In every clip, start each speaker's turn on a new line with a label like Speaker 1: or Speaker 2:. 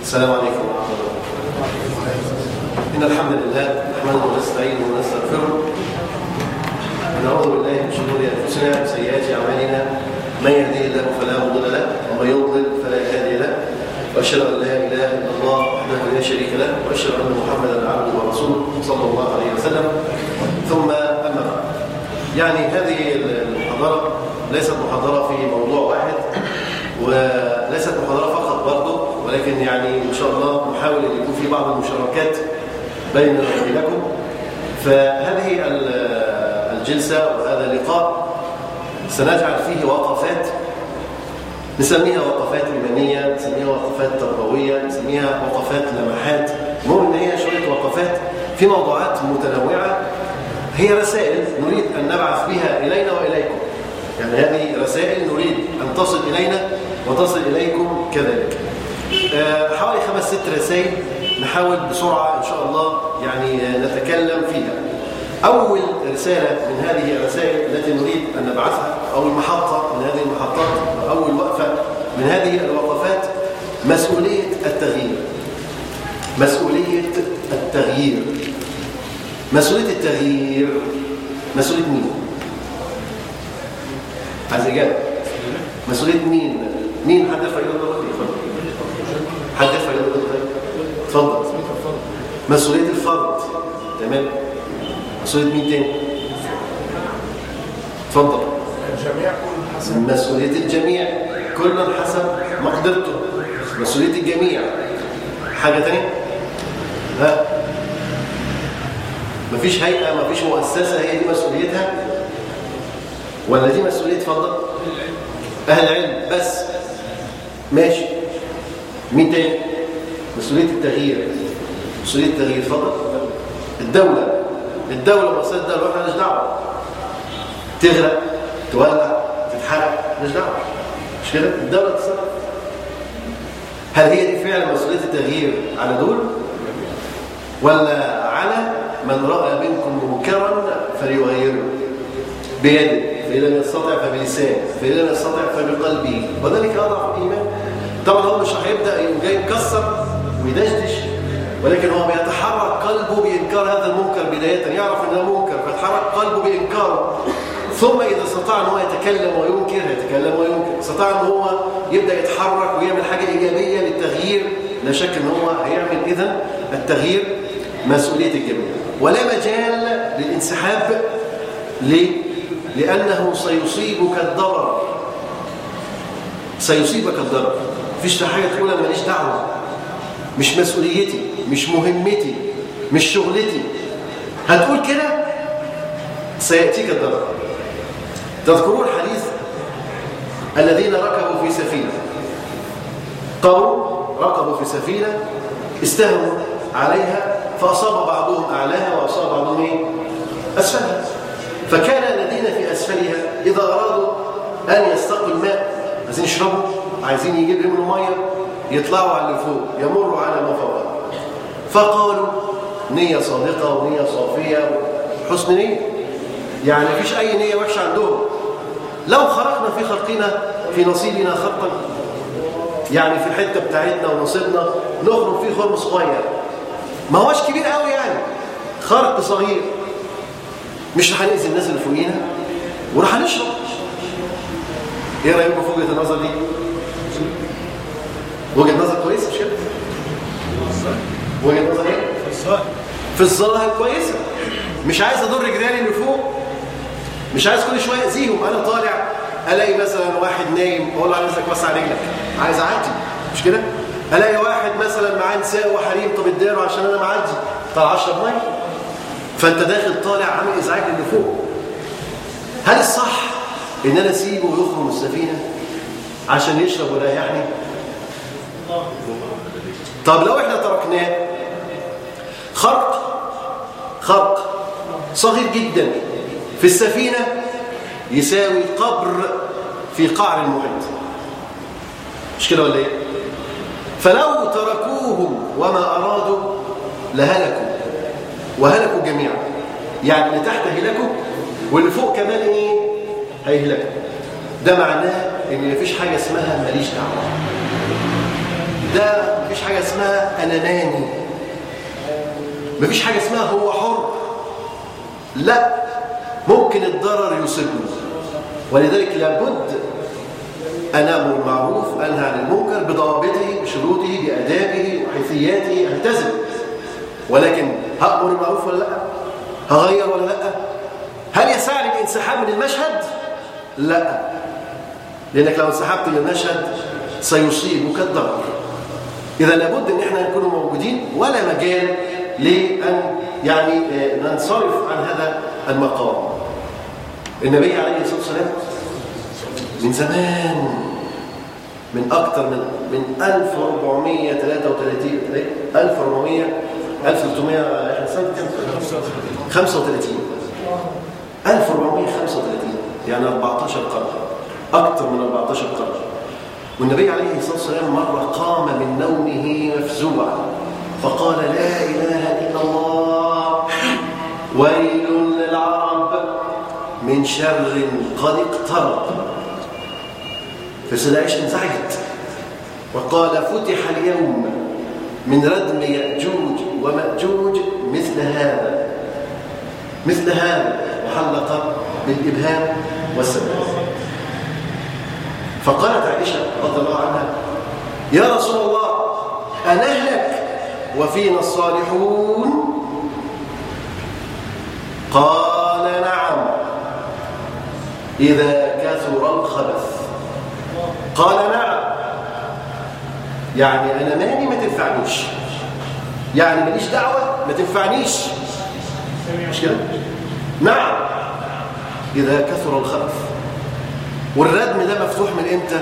Speaker 1: السلام عليكم ورحمة الله وبركاته. إن الحمد لله نحمده ونستعينه ونستغفره ونعوذ بالله من شرور أنفسنا وسيئات أعمالنا، من يهده الله فلا مضل له ومن يضلل فلا هادي له، وأشهد أن لا إله إلا الله وحده لا شريك له، وأشهد أن محمدا عبده ورسوله صلى الله عليه وسلم. ثم أما بعد، يعني هذه المحاضرة ليست محاضرة في موضوع واحد، وليست محاضرة فقط برضه، ولكن يعني إن شاء الله نحاول أن يكون في بعض المشاركات بيننا وبينكم. فهذه الجلسة وهذا اللقاء سنجعل فيه وقفات، نسميها وقفات إيمانية، نسميها وقفات تربوية، نسميها وقفات لمحات. المهم إن هي شوية وقفات في موضوعات متنوعة، هي رسائل نريد أن نبعث بها إلينا وإليكم. يعني هذه رسائل نريد أن تصل إلينا وتصل إليكم كذلك. حوالي 5-6 رسائل نحاول بسرعة إن شاء الله يعني نتكلم فيها. أول رسالة من هذه الرسائل التي نريد أن نبعثها، أو المحطة من هذه المحطات، أول وقفة من هذه الوقفات، مسؤولية التغيير. مسؤولية التغيير. مسؤولية التغيير مسؤولية مين؟ عايز إجابة. مسؤولية مين؟ مين؟ حد يرفع يده دلوقتي؟ حد يرفع يده دلوقتي؟ اتفضل. مسؤولية الفرد. تمام. مسؤولية مين تاني؟ اتفضل.
Speaker 2: الجميع كل حسب.
Speaker 1: مسؤولية الجميع كل حسب مقدرته. مسؤولية الجميع. حاجة تانية؟ ها؟ مفيش هيئة، مفيش مؤسسة هي دي مسؤوليتها؟ ولا دي مسؤولية اتفضل؟ أهل العلم بس. ماشي. مين تاني؟ مسؤولية التغيير. مسؤولية التغيير اتفضل. الدولة ومؤسسات الدولة احنا مالناش دعوة. تغرق، تولع، تتحرق، مالناش دعوة. مش كده؟ الدولة تتصرف. هل هي دي فعلا مسؤولية التغيير على دول؟ ولا على من رأى منكم منكرا فليغيره بيده، فإن لم يستطع فبلسانه، فإن لم يستطع فبقلبه، وذلك أضعف الإيمان. طبعا هو مش هيبدأ يقوم جاي مكسر ويدشدش، ولكن هو بيتحرك قلبه بإنكار هذا المنكر بداية، يعرف أنه منكر فيتحرك قلبه بإنكاره، ثم إذا استطاع أن هو يتكلم وينكر يتكلم وينكر، استطاع أن هو يبدأ يتحرك ويعمل حاجة إيجابية للتغيير، لا شك أن هو هيعمل إذن التغيير مسؤولية الجميع، ولا مجال للانسحاب. ليه؟ لأنه سيصيبك الضرر. سيصيبك الضرر. مفيش حاجة تقول أنا ماليش دعوة، مش مسؤوليتي، مش مهمتي، مش شغلتي. هتقول كده سيأتيك الضرر. تذكرون الحديث الذين ركبوا في سفينة، قوم ركبوا في سفينة استهموا عليها فأصاب بعضهم أعلاها وأصاب بعضهم أسفلها، فكان الذين في أسفلها إذا أرادوا أن يستقوا الماء، عايزين يشربوا، عايزين يجيب لهم مية، يطلعوا على اللي فوق، يمروا على ما فوق. فقالوا نية صادقة ونية صافية وحسن نية، يعني مفيش أي نية وحشة عندهم. لو خرقنا في خلقنا في نصيبنا خرقا، يعني في الحتة بتاعتنا ونصيبنا نخرج فيه خرم صغير، ما هوش كبير قوي، يعني خرق صغير، مش رح نأذي الناس اللي فوقينا ورح نشرب. ايه رأيكم في وجهة النظر دي؟ وجهة نظر كويسة مش كده؟ وجهة نظر ايه؟ في الظاهر كويسة. مش عايز اضر جيراني اللي فوق، مش عايز كل شويه اذيهم. انا طالع الاقي مثلا واحد نايم، اقول له على رزقك وسع رجلك، عايز اعدي، مش كده؟ الاقي واحد مثلا معاه نساء وحريم، طب اديله عشان انا معدي، طالع اشرب ميه. فانت داخل طالع عامل ازعاج اللي فوق. هل الصح ان انا اسيبه ويخرج السفينه عشان يشرب ويريحني؟ طب لو احنا تركناه، خرق صغير جدا في السفينه يساوي قبر في قعر المحيط، مش كده ولا ايه؟ فلو تركوهم وما ارادوا لهلكوا، وهلكوا جميعا. يعني اللي تحت هلكوا واللي فوق كمان ايه؟ هيهلكوا. ده معناه ان مفيش حاجه اسمها ماليش دعوه. ده مفيش حاجة اسمها أناني، مفيش حاجة اسمها هو حر. لا، ممكن الضرر يصيبني، ولذلك لابد أن أمر بالمعروف أنهى عن المنكر بضوابطه بشروطه بآدابه وحيثياته، ألتزم. ولكن هأمر بالمعروف ولا لا؟ هغير ولا لا؟ هل يسعني الانسحاب من المشهد؟ لا، لأنك لو انسحبت من المشهد سيصيبك الضرر. إذا لابد أن احنا نكون موجودين، ولا مجال لأن يعني ننصرف عن هذا المقام. النبي عليه الصلاة والسلام من زمان، من أكثر من 1433 1435 يعني 14 قرن، أكثر من 14 قرن. والنبي عليه الصلاة والسلام مرة قام من نومه مفزوعا فقال: لا إله إلا الله، ويل للعرب من شر قد اقترب. فسيدة عائشة انزعجت وقال: فتح اليوم من ردم يأجوج ومأجوج مثل هذا، وحلق بالإبهام والسبابة. فقالت عائشة رضي الله عنها: يا رسول الله، أنهلك وفينا الصالحون؟ قال: نعم، إذا كثر الخبث. قال: نعم، يعني أنا ماني ما تنفعنيش، يعني ماليش دعوة ما تنفعنيش، مش كده؟ نعم، إذا كثر الخبث. والردم ده مفتوح من إمتى؟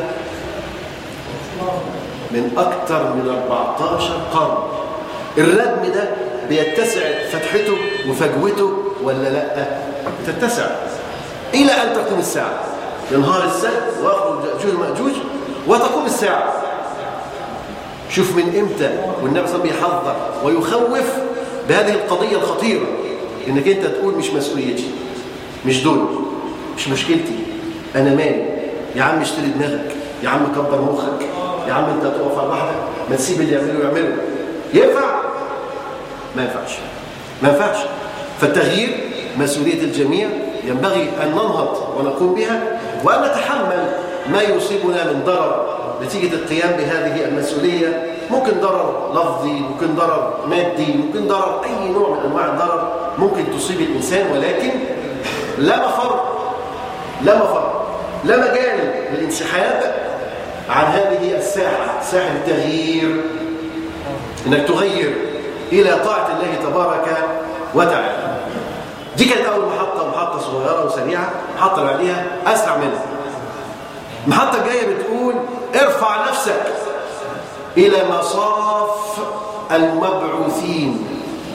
Speaker 1: من أكثر من 14 قرن. الردم ده بيتسع فتحته وفجوته ولا لا؟ بتتسع إلى أن تقوم الساعة. ينهار السد ويخرج يأجوج ومأجوج وتقوم الساعة. شوف من إمتى والنبي صلى الله عليه وسلم بيحذر ويخوف بهذه القضية الخطيرة، إنك أنت تقول مش مسؤوليتي، مش دول، مش مشكلتي، أنا مالي. يا عم اشتري دماغك، يا عم كبر مخك، يا عم أنت تقف على البحر، ما تسيب اللي يعمله. ينفع؟ ما ينفعش، ما ينفعش. فالتغيير مسؤولية الجميع، ينبغي أن ننهض ونقوم بها، وأن نتحمل ما يصيبنا من ضرر نتيجة القيام بهذه المسؤولية. ممكن ضرر لفظي، ممكن ضرر مادي، ممكن ضرر أي نوع من أنواع الضرر ممكن تصيب الإنسان، ولكن لا مفر، لا مجال للانسحاب عن هذه الساحة، ساحة التغيير، إنك تغير إلى طاعة الله تبارك وتعالى. دي كانت أول محطة صغيرة وسريعة. المحطة اللي بعديها أسرع منها. المحطة الجاية بتقول: ارفع نفسك إلى مصاف المبعوثين.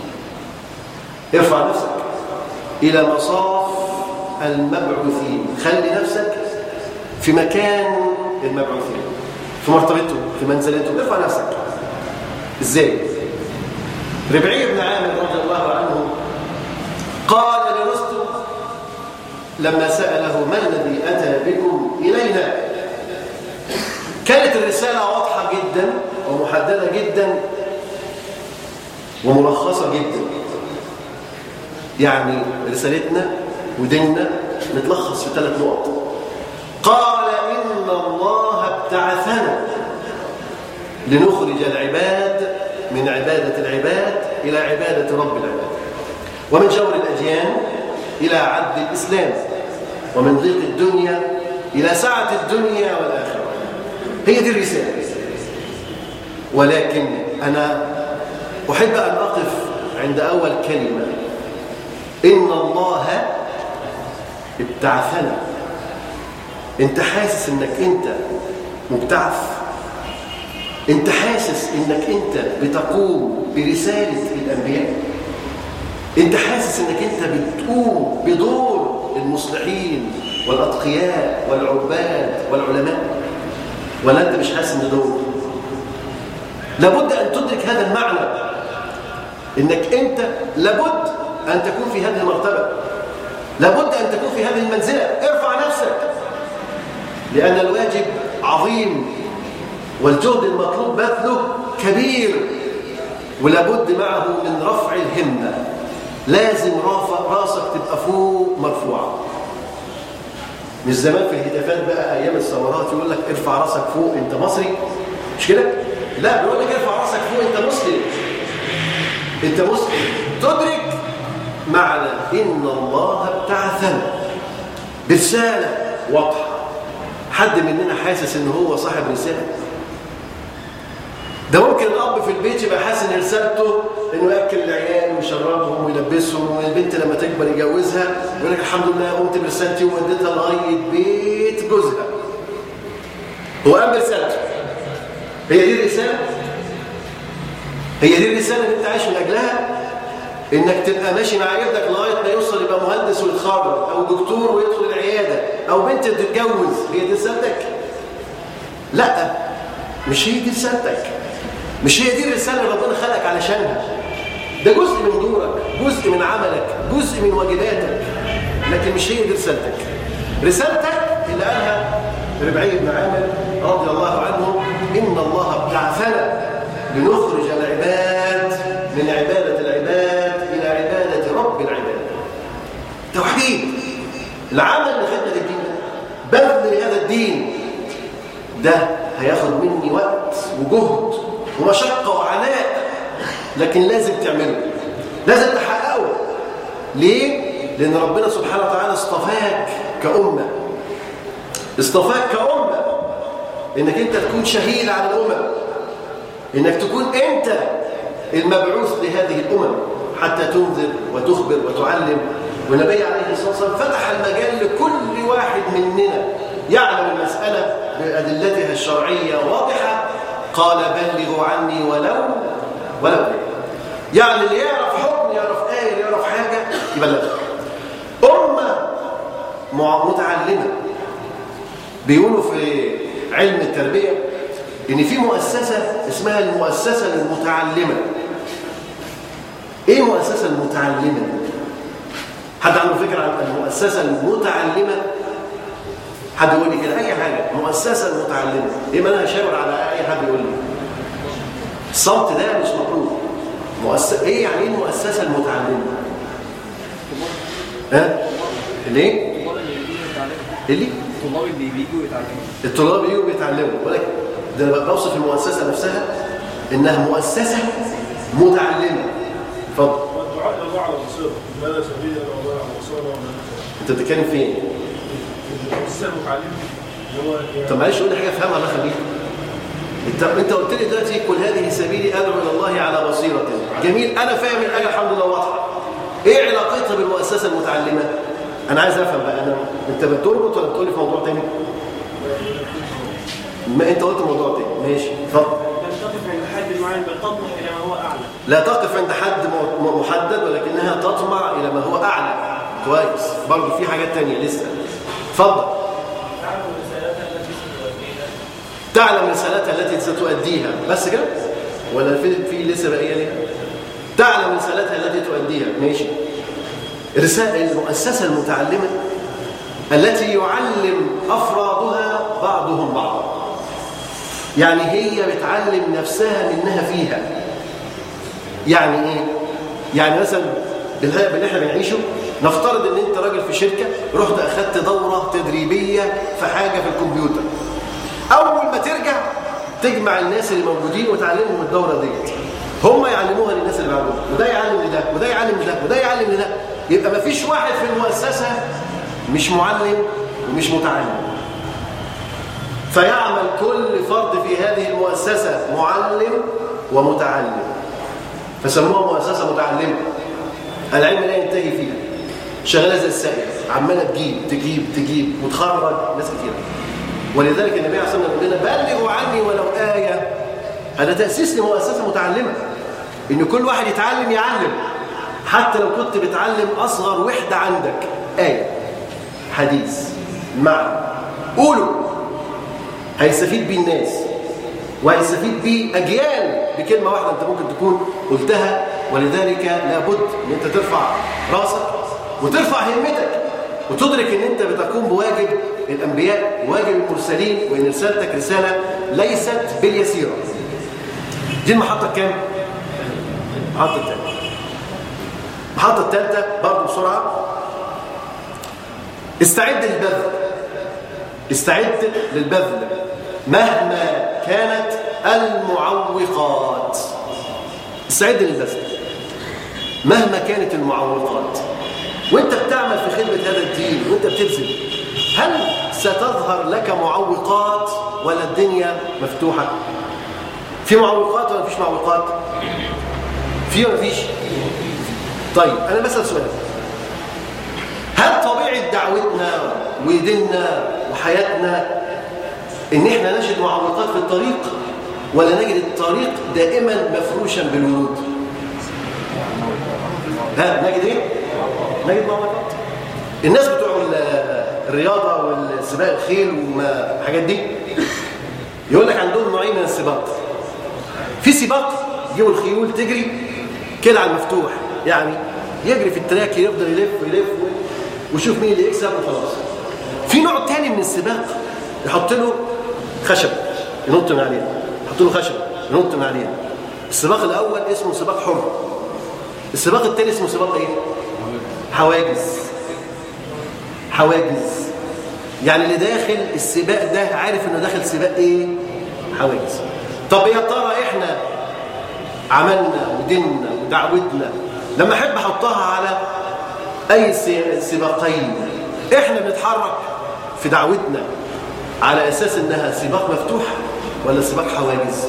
Speaker 1: ارفع نفسك إلى مصاف المبعوثين. خلي نفسك في مكان المبعوثين، في مرتبتهم، في منزلتهم. ارفع نفسك. إزاي؟ ربعي بن عامر رضي الله عنه قال لرستم لما سأله: ما الذي أتى بكم إلينا؟ كانت الرسالة واضحة جدا ومحددة جدا وملخصة جدا. يعني رسالتنا وديننا نتلخص في 3 نقط. قال: إن الله ابتعثنا لنخرج العباد من عبادة العباد إلى عبادة رب العباد، ومن جور الأديان إلى عدل الإسلام، ومن ضيق الدنيا إلى سعة الدنيا والآخرة. هي دي الرسالة. ولكن أنا أحب أن أقف عند أول كلمة: إن الله ابتعثنا. أنت حاسس أنك أنت مبتعث؟ أنت حاسس أنك أنت بتقوم برسالة الأنبياء؟ أنت حاسس أنك أنت بتقوم بدور المصلحين والأتقياء والعباد والعلماء؟ ولا أنت مش حاسس أن دور؟ لابد أن تدرك هذا المعنى، أنك أنت لابد أن تكون في هذه المرتبة، لابد أن تكون في هذه المنزلة. ارفع نفسك، لأن الواجب عظيم والجهد المطلوب بذله كبير، ولابد معه من رفع الهمة. لازم راسك تبقى فوق مرفوعة. مش زمان في الهتافات بقى أيام الثورات يقول لك ارفع راسك فوق أنت مصري، مش كده؟ لا، بيقول لك ارفع راسك فوق أنت مسلم. أنت مسلم تدرك معنى إن الله ابتعثنا برسالة واضحة. حد مننا حاسس إن هو صاحب رسالة؟ ده ممكن الأب في البيت يبقى حاسس إن رسالته إنه يأكل العيال ويشربهم ويلبسهم، والبنت لما تكبر يجوزها يقول لك الحمد لله قمت برسالتي ووديتها لغاية بيت جوزها. هو قام برسالته. هي دي الرسالة؟ هي دي الرسالة اللي أنت عايش من أجلها؟ إنك تبقى ماشي مع ابنك لغاية ما يوصل يبقى مهندس ويتخرج، أو دكتور ويدخل العيادة، أو بنت تتجوز. هي دي رسالتك؟ لا، مش هي دي رسالتك. مش هي دي الرسالة اللي ربنا خلقك علشانها. ده جزء من دورك، جزء من عملك، جزء من واجباتك، لكن مش هي دي رسالتك. رسالتك اللي قالها ربعي بن عامر رضي الله عنه: إن الله ابتعثنا لنخرج العباد من عبادة العباد إلى عبادة رب العباد. توحيد، العمل لخدمة الدين، بذل لهذا الدين، ده هياخد مني وقت وجهد ومشقة وعناء، لكن لازم تعمله، لازم تحققه. ليه؟ لأن ربنا سبحانه وتعالى اصطفاك كأمة، اصطفاك كأمة إنك أنت تكون شهيد على الأمم، إنك تكون أنت المبعوث لهذه الأمم حتى تنذر وتخبر وتعلم. والنبي عليه الصلاة والسلام فتح المجال لكل واحد مننا يعلم المسألة بأدلتها الشرعية واضحة. قال: بلغوا عني ولو يعني اللي يعرف حكم، يعرف آية، يعرف حاجة، يبلغ. أمة متعلمة. بيقولوا في علم التربية إن في مؤسسة اسمها المؤسسة المتعلمة. إيه المؤسسة المتعلمة؟ حد عنده فكرة عن المؤسسة المتعلمة؟ حد يقول لي كده أي حاجة. مؤسسة متعلمة إيه؟ ما أنا هشاور على أي حد يقول لي. الصمت ده مش مطلوب. إيه يعني إيه المؤسسة المتعلمة؟ ها؟ ليه؟ اللي
Speaker 3: الطلاب اللي بيجوا يتعلموا.
Speaker 1: الطلاب بيجوا بيتعلموا، ولكن ده انا بوصف المؤسسه نفسها انها مؤسسه متعلمه. اتفضل.
Speaker 2: والدعاء الى الله على بصيره، لا سبيل الى الله على بصيره.
Speaker 1: انت بتتكلم فين؟
Speaker 2: المؤسسه المتعلمه اللي هو
Speaker 1: طب معلش قول لي حاجه افهمها الله يخليك. انت قلت لي دلوقتي: قل هذه سبيلي ادعو الى الله على بصيره. جميل، انا فاهم الحاجه الحمد لله واضحه. ايه علاقتها بالمؤسسه المتعلمه؟ انا عايز افهم بقى. انت بتربط ولا بتقول لي في موضوع تاني؟ ما انت قلت موضوع تاني. ماشي، اتفضل.
Speaker 4: لا تقف عند حد معين بل تطمح الى ما هو اعلى.
Speaker 1: لا تقف عند حد محدد، ولكنها تطمع الى ما هو اعلى. كويس، برضه في حاجات تانية لسه. اتفضل. تعلم رسالتها التي ستؤديها. بس كده ولا في لسه بقيه ليه؟ تعلم رسالتها التي تؤديها. ماشي. المؤسسة المتعلمة التي يعلم أفرادها بعضهم بعضا. يعني هي بتعلم نفسها منها فيها. يعني إيه؟ يعني مثلا باللي احنا بنعيشه، نفترض ان انت راجل في شركة، رحت أخذت دورة تدريبية في حاجة في الكمبيوتر. أول ما ترجع تجمع الناس اللي موجودين وتعلمهم الدورة دي. هم يعلموها للناس اللي بعدهم، وده يعلم لده وده يعلم لده وده يعلم لده. يبقى ما فيش واحد في المؤسسة مش معلم ومش متعلم. فيعمل كل فرد في هذه المؤسسة معلم ومتعلم، فسموها مؤسسة متعلمة. العلم لا ينتهي فيها، شغالة زي السائل، عمالة تجيب وتخرج ناس كتير. ولذلك النبي عليه الصلاة والسلام يقول لنا: بلغوا عني ولو آية. هذا تأسيس لمؤسسة متعلمة، إن كل واحد يتعلم يعلم. حتى لو كنت بتعلم أصغر وحدة عندك، آية، حديث، معنى، قوله، هيستفيد بيه الناس وهيستفيد بيه أجيال بكلمة واحدة أنت ممكن تكون قلتها. ولذلك لابد أن أنت ترفع راسك وترفع همتك وتدرك ان انت بتقوم بواجب الانبياء وواجب المرسلين، وان رسالتك رساله ليست باليسيره. دي المحطه كام؟ المحطه الثالثه. المحطه الثالثه برضه بسرعه، استعد للبذل. استعد للبذل مهما كانت المعوقات. استعد للبذل مهما كانت المعوقات. وانت بتعمل في خدمة هذا الدين وانت بتبذل، هل ستظهر لك معوقات ولا الدنيا مفتوحة؟ في معوقات ولا مفيش معوقات؟ في ولا مفيش؟ طيب انا بسأل سؤال، هل طبيعة دعوتنا وديننا وحياتنا ان احنا نجد معوقات في الطريق، ولا نجد الطريق دائما مفروشا بالورود؟ نجد ايه؟ نجد معوقات. الناس بتوع الرياضة والسباق الخيل والحاجات دي يقول لك عندهم نوعين من السباق. في سباق يجيبوا الخيول تجري كده على المفتوح، يعني يجري في التراك يفضل يلف ويلف ويشوف مين اللي يكسب وخلاص. في نوع تاني من السباق يحط له خشب ينط من عليها، يحط له خشب ينط من عليها. السباق الاول اسمه سباق حر. السباق الثاني اسمه سباق ايه؟ حواجز. حواجز يعني اللي داخل السباق ده عارف انه داخل سباق ايه؟ حواجز. طب يا ترى احنا عملنا وديننا ودعوتنا لما احب احطها على اي سباقين، احنا بنتحرك في دعوتنا على اساس انها سباق مفتوح ولا سباق حواجز؟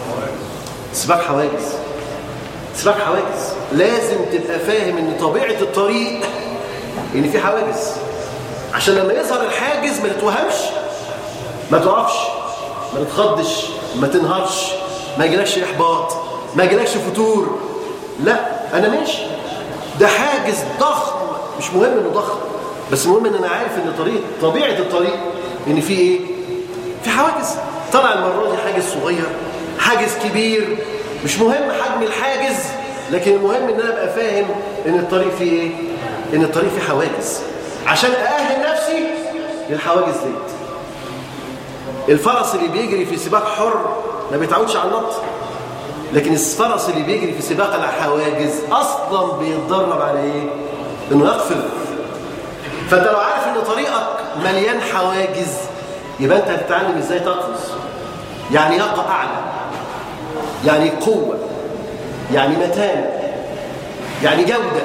Speaker 1: سباق حواجز. سباق حواجز. لازم تبقى فاهم ان طبيعة الطريق ان في حواجز، عشان لما يظهر الحاجز ما تتوهمش، ما تقفش، ما تتخضش، ما تنهارش، ما يجيلكش احباط، ما يجيلكش فتور. لا انا ماشي، ده حاجز ضخم، مش مهم انه ضخم، بس مهم ان انا عارف ان طبيعة الطريق ان في ايه؟ في حواجز. طلع المرة دي حاجز صغير، حاجز كبير، مش مهم حجم الحاجز، لكن المهم ان انا ابقى فاهم ان الطريق فيه ايه؟ ان الطريق فيه حواجز، عشان اأهل نفسي للحواجز ديت. الفرس اللي بيجري في سباق حر ما بيتعودش على النط، لكن الفرس اللي بيجري في سباق الحواجز اصلا بيتدرب على ايه؟ انه يقفز. فانت لو عارف ان طريقك مليان حواجز، يبقى انت هتتعلم ازاي تقفز. يعني يقى اعلى، يعني قوه، يعني متانه، يعني جوده.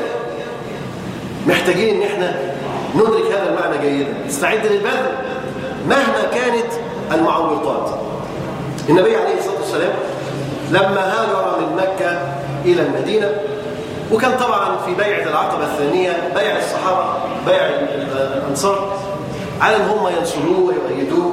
Speaker 1: محتاجين ان احنا ندرك هذا المعنى جيدا. استعد للبذل مهما كانت المعوقات. النبي عليه الصلاه والسلام لما هاجر من مكه الى المدينه، وكان طبعا في بيعه العقبه الثانيه بيع الصحابه، بيع الانصار على ان هم ينصروه ويؤيدوه.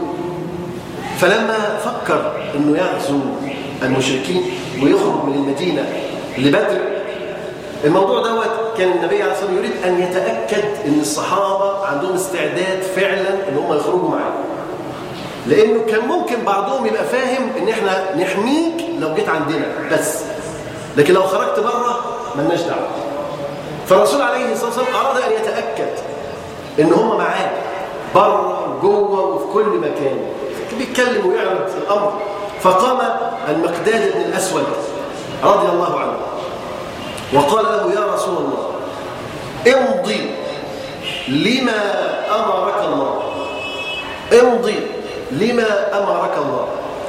Speaker 1: فلما فكر انه يغزو المشركين ويخرج من المدينه لبدر، الموضوع دوت كان النبي عليه الصلاه والسلام يريد ان يتاكد ان الصحابه عندهم استعداد فعلا ان هم يخرجوا معاه، لانه كان ممكن بعضهم يبقى فاهم ان احنا نحميك لو جيت عندنا بس، لكن لو خرجت بره مالناش دعوه. فالرسول عليه الصلاه والسلام اراد ان يتاكد ان هم معاه بره وجوه وفي كل مكان، بيتكلم ويعرض الامر. فقام المقداد بن الاسود رضي الله عنه وقال له: يا رسول الله، امضي لما امرك الله، امضي لما امرك الله،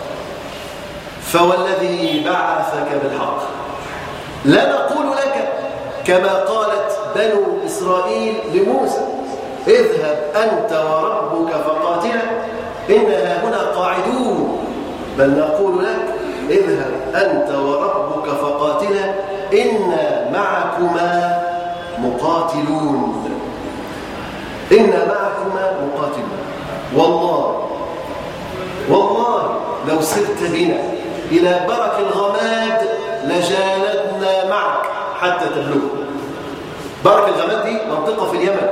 Speaker 1: فوالذي بعثك بالحق لا نقول لك كما قالت بنو اسرائيل لموسى: اذهب انت وربك فقاتلا إنها هنا قاعدون، بل نقول لك: اذهب أنت وربك فقاتلا إنا معكما مقاتلون. إنا معكما مقاتلون. والله لو سرت بنا إلى برك الغماد لجالدنا معك حتى تبلغ. برك الغماد دي منطقة في اليمن،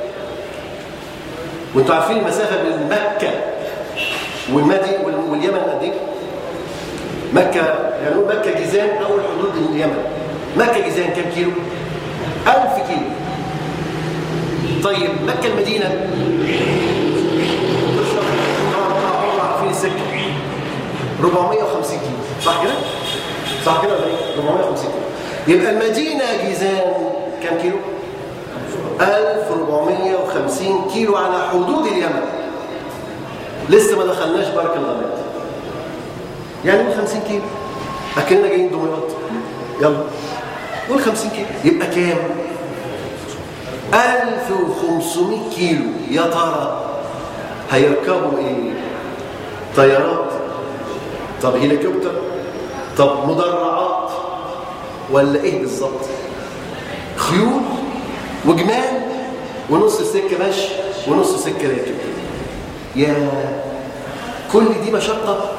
Speaker 1: وانتوا عارفين المسافة بين مكة واليمن قد ايه؟ مكة يعني مكة جيزان أول حدود اليمن. مكة جيزان كم كيلو؟ 1000 كيلو. طيب مكة المدينة طبعا عارفين السكة 450 كيلو صح كده؟ صح كده ولا ايه؟ 450 كيلو. يبقى المدينة جيزان كم كيلو؟ 1450 كيلو على حدود اليمن. لسه ما دخلناش برك الغماد. يعني قول 50 كيلو. أكننا جايين دمياط. يلا. قول 50 كيلو. يبقى كام؟ 1500 كيلو. يا ترى هيركبوا ايه؟ طيارات؟ طب هليكوبتر؟ طب مدرعات؟ ولا ايه بالظبط؟ خيول وجمال ونص السكه مشي ونص السكه راكب. يا كل دي مشقه.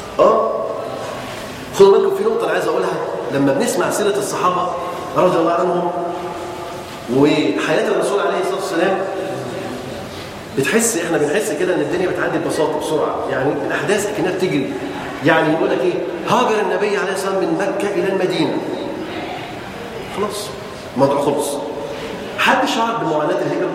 Speaker 1: خدوا بالكم في نقطه انا عايز اقولها. لما بنسمع سيره الصحابه رضي الله عنهم وحياه الرسول عليه الصلاه والسلام احنا بنحس كده ان الدنيا بتعدي ببساطه بسرعه، يعني الاحداث اكنها بتجري. يعني يقول لك ايه؟ هاجر النبي عليه الصلاه والسلام من مكه الى المدينه. خلاص الموضوع خلص. حد شعر بمعاناه الهجره؟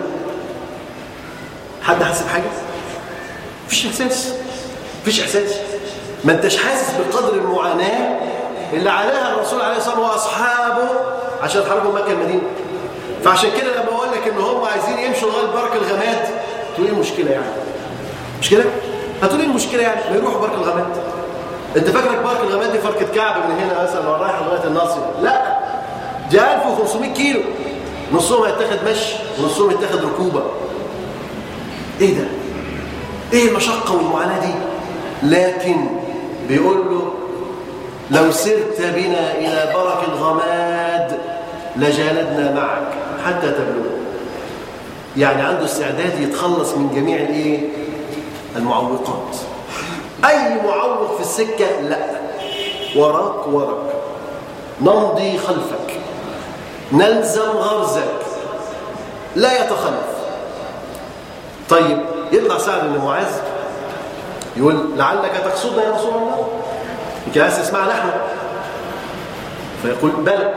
Speaker 1: حد حاسس بحاجه؟ مفيش احساس. ما انتش حاسس بقدر المعاناه اللي عليها الرسول عليه الصلاه والسلام واصحابه عشان يتحركوا من مكه المدينه. فعشان كده لما اقول لك ان هم عايزين يمشوا لغايه برك الغماد تقول ايه المشكله يعني؟ مش كده؟ هتقول ايه المشكله يعني؟ ما يروحوا برك الغماد. انت فاكرك برك الغماد دي فركه كعب من هنا مثلا لو رايح لغايه الناصيه؟ لا، دي 1500 كيلو. نصهم هيتاخد مشي ونصهم هيتاخد ركوبه. ايه ده؟ ايه المشقه والمعاناه دي؟ لكن بيقول له لو سرت بنا الى برك الغماد لجالدنا معك حتى تبلغ. يعني عنده استعداد يتخلص من جميع الايه؟ المعوقات. اي معوق في السكه لا، وراك نمضي خلفك نلزم غرزك لا يتخلف. طيب يطلع سعد بن معاذ يقول لعلك تقصدنا يا رسول الله، انت عايز تسمعنا احنا؟ فيقول بلى.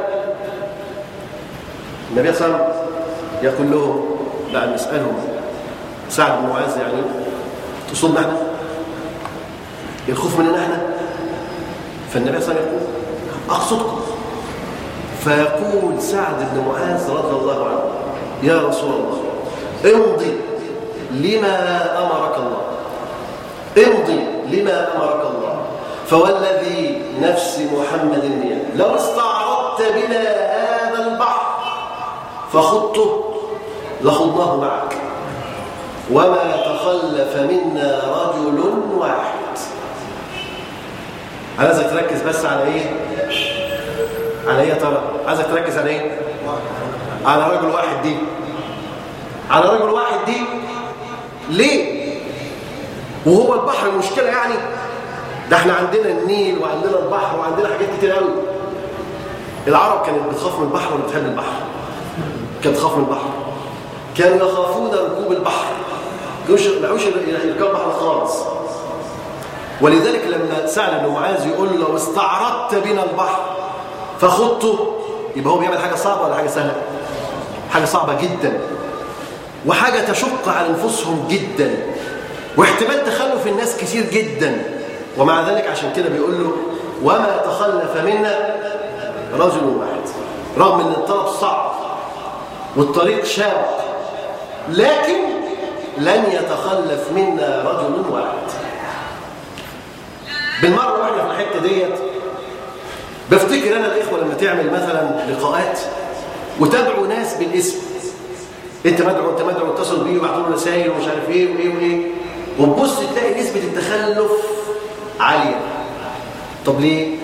Speaker 1: النبي صلى الله عليه وسلم يقول لهم بعد نسألهم سعد بن معاذ يعني تصدنا احنا؟ الخوف مننا احنا؟ فالنبي صلى الله عليه وسلم يقول اقصدكم. فيقول سعد بن معاذ رضي الله عنه يا رسول الله امضي لما امرك الله، امضي لما امرك الله، فوالذي نفس محمد بيده لو استعرضت بنا هذا البحر فخضته لخضناه معك وما تخلف منا رجل واحد. عايزك تركز بس على ايه؟ على ايه يا ترى؟ عايزك تركز على ايه؟ على رجل واحد دي. على رجل واحد دي ليه؟ وهو البحر المشكله يعني؟ ده احنا عندنا النيل وعندنا البحر وعندنا حاجات كتير قوي. العرب كانت بتخاف من البحر ولا بتحب البحر؟ كانت تخاف من البحر. كانوا يخافون ركوب البحر. ما يعوش يركبوا البحر خالص. ولذلك لما سعد بن معاذ يقول له لو استعرضت بنا البحر فخضته، يبقى هو بيعمل حاجه صعبه ولا حاجه سهله؟ حاجه صعبه جدا وحاجه تشق على انفسهم جدا واحتمال تخلف الناس كتير جدا. ومع ذلك عشان كده بيقول له وما تخلف منا رجل واحد، رغم ان الطرف صعب والطريق شاق لكن لن يتخلف منا رجل واحد. بالمره واحنا في الحته ديت بفتكر انا الاخوه لما تعمل مثلا لقاءات وتدعو ناس بالاسم، انت مدعو اتصل بيه وبعتوا له رسائل ومش عارف ايه وايه وتبص تلاقي نسبه التخلف عاليه. طب ليه؟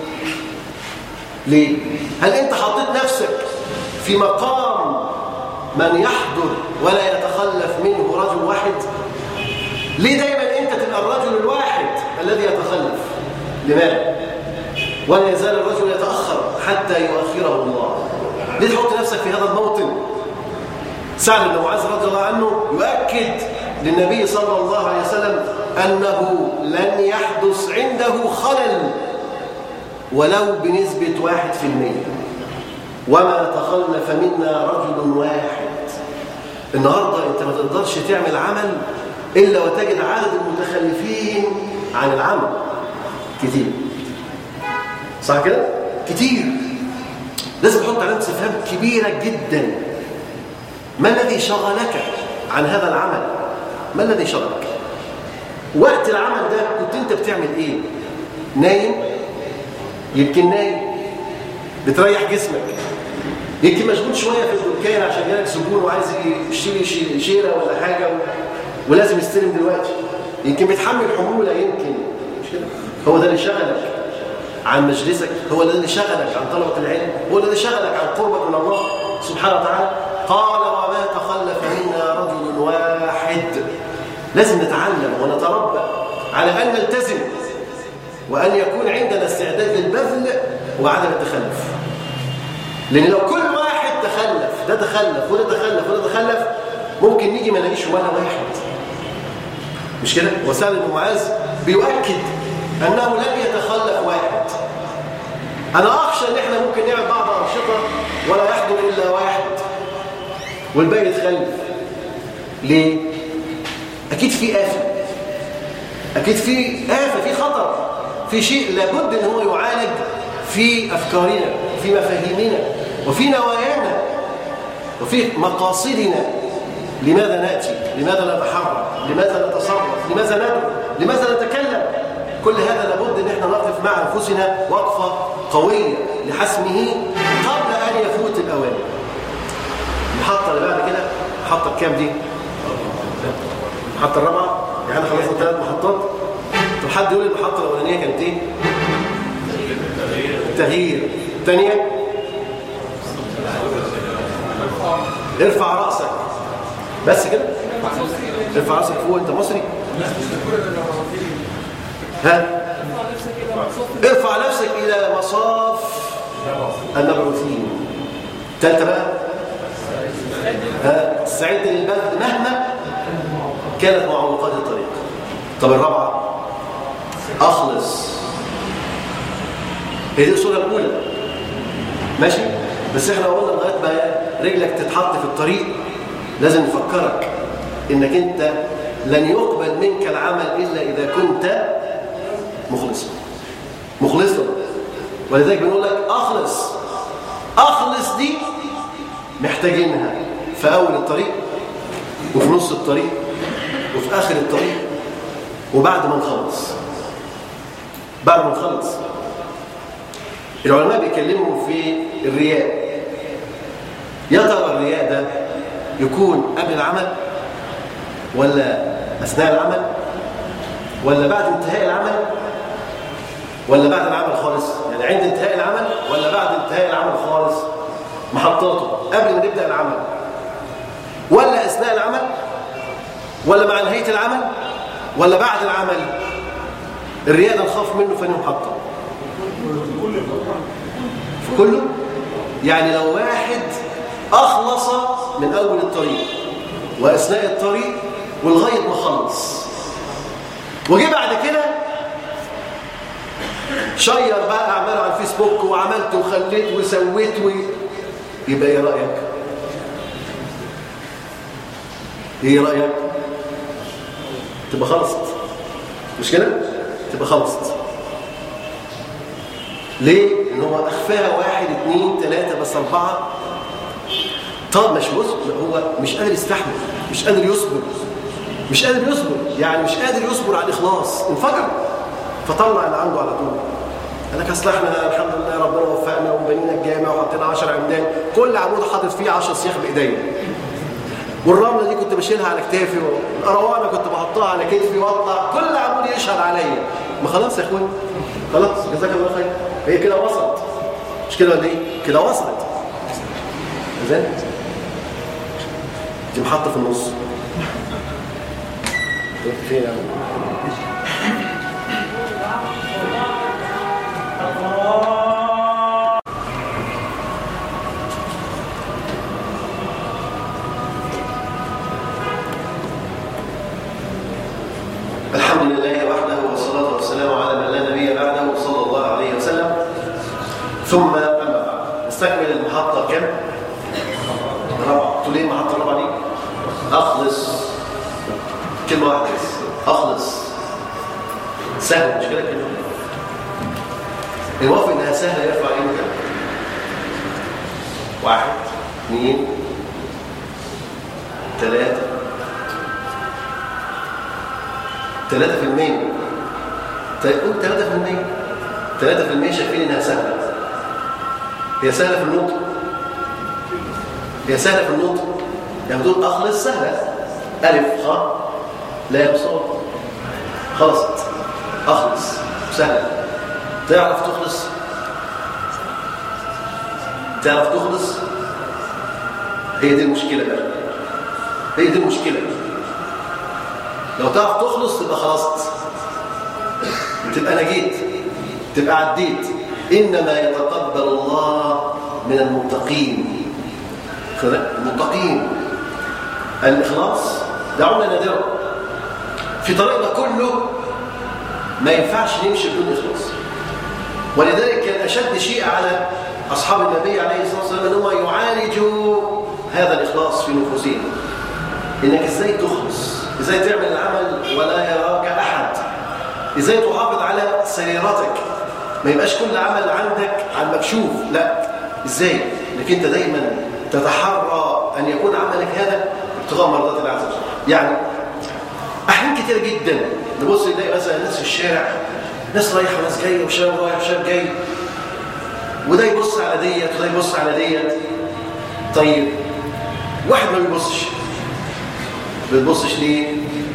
Speaker 1: هل انت حطيت نفسك في مقام من يحضر ولا يتخلف منه رجل واحد؟ ليه دايما انت تبقى الرجل الواحد الذي يتخلف؟ لماذا؟ ولا يزال الرجل يتأخر حتى يؤخره الله. ليه تحط نفسك في هذا الموطن؟ سعد بن معاذ رضي الله عنه يؤكد للنبي صلى الله عليه وسلم أنه لن يحدث عنده خلل ولو بنسبة 1%. وما تخلف منا رجل واحد. النهارده انت ما تقدرش تعمل عمل الا وتجد عدد المتخلفين عن العمل كتير. صح كده؟ كتير. لازم تحط علامه استفهام كبيره جدا. ما الذي شغلك عن هذا العمل؟ ما الذي شغلك؟ وقت العمل ده كنت انت بتعمل ايه؟ نايم؟ يمكن نايم بتريح جسمك، يمكن مشغول شويه في الدكان عشان جالك زبون وعايز يشتري شيره ولا حاجه ولازم يستلم دلوقتي، يمكن بتحمل حموله، يمكن مش كده؟ هو ده اللي شغلك عن مجلسك، هو ده اللي شغلك عن طلبه العلم، هو ده اللي شغلك عن قربك من الله سبحانه وتعالى. قال وما تخلف منا رجل واحد. لازم نتعلم ونتربى على ان نلتزم وان يكون عندنا استعداد للبذل وعدم التخلف. لان لو كل واحد تخلف، ده تخلف وده تخلف وده تخلف، ممكن نيجي ما نلاقيش ولا واحد. مش كده؟ وسعد بن معاذ بيؤكد انه لم يتخلف واحد. انا اخشى ان احنا ممكن نعمل بعض الانشطه ولا يحضر الا واحد والباقي يتخلف. ليه؟ اكيد في آفة، اكيد في آفة، في خطر، في شيء لابد ان هو يعالج في افكارنا، في مفاهيمنا، وفي نوايانا، وفي مقاصدنا. لماذا ناتي؟ لماذا نتحرك؟ لماذا نتصرف؟ لماذا ندعو؟ لماذا نتكلم؟ كل هذا لابد ان احنا نقف مع انفسنا وقفه قويه لحسمه قبل ان يفوت الاوان. المحطه اللي بعد كده محطه كام دي؟ المحطه الرابعه. يعني خلصنا 3 محطات. طب حد يقول المحطه الاولانيه كانت ايه؟ التغيير. الثانيه ارفع راسك. بس كده؟ ارفع راسك فوق. انت مصري؟ ها؟ ارفع نفسك الى مصاف المبعوثين. الثالثه بقى استعد للبذل مهما كانت معوقات الطريق. طب الرابعه اخلص. هي دي الصوره الاولى. ماشي؟ بس احنا قلنا لغايه ما رجلك تتحط في الطريق لازم نفكرك انك انت لن يقبل منك العمل الا اذا كنت مخلصا. ولذلك بنقول لك اخلص دي محتاجينها في اول الطريق وفي نص الطريق وفي اخر الطريق وبعد ما نخلص. العلماء بيتكلموا في الرياء. يا ترى الرياء ده يكون قبل العمل ولا اثناء العمل ولا بعد انتهاء العمل ولا بعد العمل خالص؟ يعني عند انتهاء العمل ولا بعد انتهاء العمل خالص؟ محطاته قبل ما نبدا العمل ولا اثناء العمل ولا مع نهايه العمل ولا بعد العمل؟ الرياء ده نخاف منه في محطه. في كله. يعني لو واحد اخلص من اول الطريق واثناء الطريق ولغايه ما خلص وجي بعد كده شير بقى اعماله على الفيسبوك وعملت وخليت وسويت يبقى ايه رايك؟ تبقى خلصت. مش كده؟ تبقى خلصت. ليه؟ ان هو اخفاها 1 2 3 بس 4. طب مش هو مش قادر يستحمل، مش قادر يصبر، يعني مش قادر يصبر على الاخلاص. انفجر فطلع اللي عنده على طول. قال لك اصل احنا الحمد لله ربنا وفقنا وبنينا الجامع وحطينا 10 عمدان، كل عمود حاطط فيه 10 سياخ بايديا، والرمله دي كنت بشيلها على كتافي، والقروانه كنت بحطها على كتفي واطلع كل عمود يشهد عليا. ما خلاص يا اخوان، خلاص جزاك الله خير. هي كده وصلت. مش كده ولا ايه؟ كده وصلت. ازاي؟ دي محطه في النص. فين يا عم؟ الحمد لله وحده والصلاة والسلام على من لا نبي بعده صلى الله عليه وسلم. ثم أما بعد نستكمل المحطة كم؟ الرابعة. تقول ايه المحطة الرابعة دي؟ أخلص. كلمة واحدة بس، أخلص. سهل مش كده كده؟ الوافق إنها سهلة يرفع إيده كده. 1 2 3 3%. قول 3%. 3% شايفين إنها سهلة. هي سهلة في النطق. هي سهلة في النطق. يعني بتقول أخلص سهلة. ألف خ لا صاد خلصت. أخلص سهلة. تعرف تخلص؟ تعرف تخلص؟ هي دي المشكلة بقى. هي دي المشكلة. لو تعرف تخلص تبقى خلصت، تبقى نجيت، تبقى عديت. إنما يتقبل الله من المتقين. المتقين. الإخلاص دعونا نادره. في طريقنا كله ما ينفعش نمشي بدون إخلاص. ولذلك كان أشد شيء على أصحاب النبي عليه الصلاة والسلام أنهم يعالجوا هذا الإخلاص في نفوسهم. إنك إزاي تخلص، إزاي تعمل العمل ولا يراك أحد، إزاي تحافظ على سريرتك، ما يبقاش كل عمل عندك على المكشوف. لا، إزاي؟ إنك أنت دايما تتحرى أن يكون عملك هذا ابتغاء مرضات الله عز وجل. يعني أحيان كتير جدا نبص نلاقي مثلا الناس في الشارع، ناس رايحة وناس جاية، وشاب رايح وشاب جاي، وده يبص على ديت وده يبص على ديت. طيب واحد ما بيبصش، بتبصش ليه؟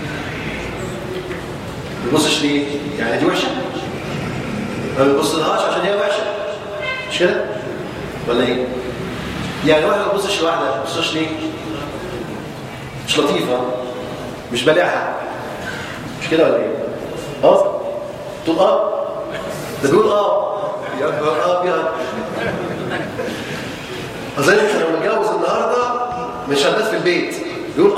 Speaker 1: بتبصش ليه؟ يعني دي وحشة؟ ما بتبصلهاش عشان هي وحشة، مش كده؟ ولا ايه؟ يعني واحد ما بتبصش لواحدة، ما بتبصش ليه؟ مش لطيفة، مش بلاعها، مش كده ولا ايه؟ تقول ده بيقول يا ابيض. أظن أنت لو متجوز النهارده مش هتبات في البيت، بيقول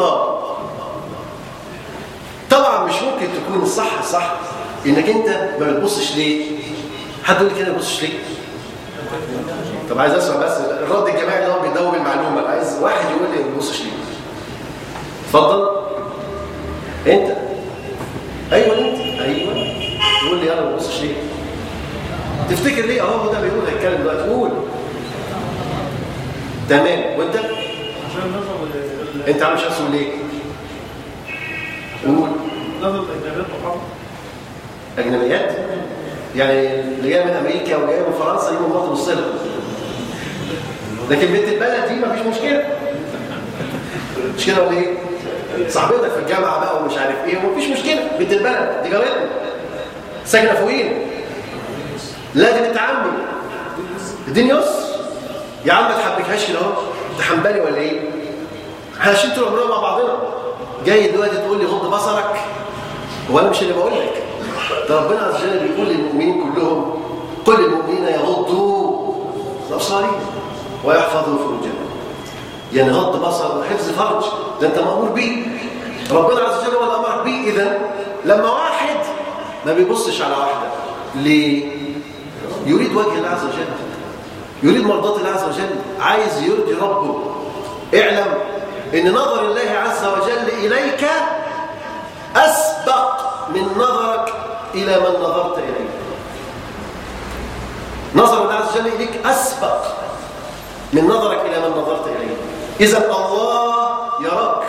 Speaker 1: طبعا مش ممكن تكون الصح انك انت ما بتبصش ليه. حد يقول لي كده ما بتبصش ليه؟ طب عايز اسمع بس الرد الجماعي ده بيدوب المعلومه. عايز واحد يقول لي ما بتبصش ليه. اتفضل انت. ايوه انت. ايوه يقول لي انا ما ببصش ليه. تفتكر ليه؟ ده بيقول هيتكلم دلوقتي. قول. تمام. وانت؟
Speaker 2: عشان نظر
Speaker 1: انت عامل شخص ليه؟ قول.
Speaker 2: نظر الاجنبيات محرم.
Speaker 1: اجنبيات؟ يعني اللي جايه من امريكا واللي جايه من فرنسا دي من مناطق الصله. لكن بنت البلد دي مفيش مشكله. مش كده ولا ايه؟ صاحبتك في الجامعه بقى ومش عارف ايه ومفيش مشكله. بنت البلد دي جارتنا ساكنه فوقينا، لازم نتعامل. الدين يسر. يا عم ما تحبكهاش كده اهو. انت حنبلي ولا ايه؟ احنا عايشين طول عمرنا مع بعضنا. جاي دلوقتي تقول لي غض بصرك؟ هو انا مش اللي بقول لك. ده ربنا عز وجل بيقول للمؤمنين كلهم قل للمؤمنين يغضوا ابصارهم ويحفظوا فروجهم. يعني غض بصر وحفظ فرج ده انت مأمور بيه. ربنا عز وجل هو اللي امرك بيه. اذا لما واحد ما بيبصش على واحده ليه؟ يريد وجه الله عز وجل، يريد مرضات الله عز وجل، عايز يرضي ربه. اعلم ان نظر الله عز وجل اليك اسبق من نظرك الى من نظرت اليه. نظر الله عز وجل اليك اسبق من نظرك الى من نظرت اليه. اذا الله يراك.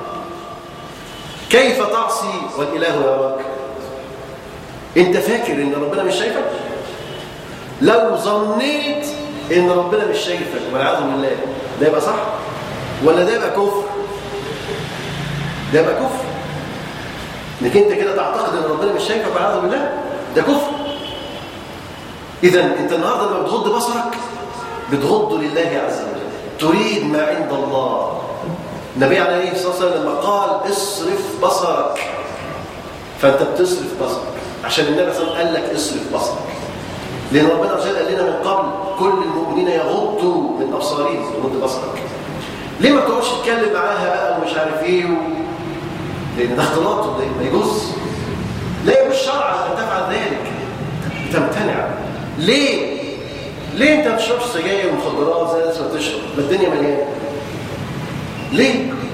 Speaker 1: كيف تعصي والاله يراك؟ انت فاكر ان ربنا مش شايفك؟ لو ظنيت ان ربنا مش شايفك والعياذ بالله، ده يبقى صح ولا ده يبقى كفر؟ ده يبقى كفر. انك انت كده تعتقد ان ربنا مش شايفك والعياذ بالله، ده كفر. اذا انت النهارده لما بتغض بصرك بتغض لله عز وجل، تريد ما عند الله. النبي عليه الصلاه والسلام لما قال اصرف بصرك، فانت بتصرف بصرك عشان النبي صلى الله عليه وسلم قال لك اصرف بصرك. لأن ربنا عز وجل قال لنا من قبل كل المؤمنين يغضوا من أبصارهم. يغض بصرك. ليه ما تقعدش تتكلم معاها بقى ومش عارف ايه لأن ده اختلاط ما يجوز. لا مش شرعا أن تفعل ذلك، تمتنع. ليه انت ما بتشربش سجاير ومخدرات زي الناس ما بتشرب؟ ما الدنيا مليانه. ليه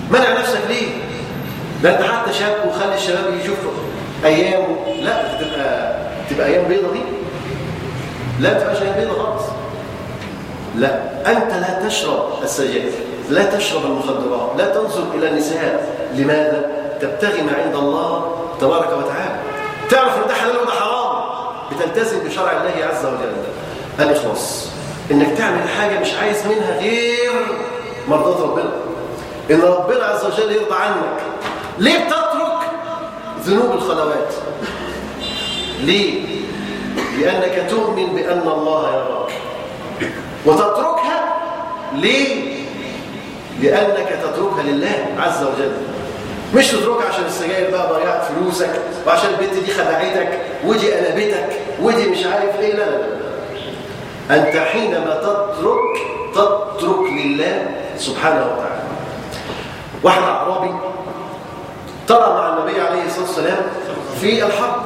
Speaker 1: منع نفسك ليه؟ ده انت حتى شاب وخلي الشباب يشوفوا ايامه. لا تبقى ايام بيضه دي. لا تبقاش ايام بيضه خالص. لا، انت لا تشرب السجاير، لا تشرب المخدرات، لا تنظر الى النساء. لماذا؟ تبتغي ما عند الله تبارك وتعالى. تعرف ان ده حلال وده حرام، بتلتزم بشرع الله عز وجل. الإخلاص، إنك تعمل حاجة مش عايز منها غير مرضات ربنا، إن ربنا عز وجل يرضى عنك. ليه بتترك ذنوب الخلوات؟ ليه؟ لأنك تؤمن بأن الله يراك. وتتركها ليه؟ لأنك تتركها لله عز وجل، مش تتركها عشان السجاير بقى ضيعت فلوسك، وعشان البنت دي خدعتك، ودي قلبتك، ودي مش عارف ايه. لا لا لا، أنت حينما تترك لله سبحانه وتعالى. واحد أعرابي طلع مع النبي عليه الصلاة والسلام في الحرب.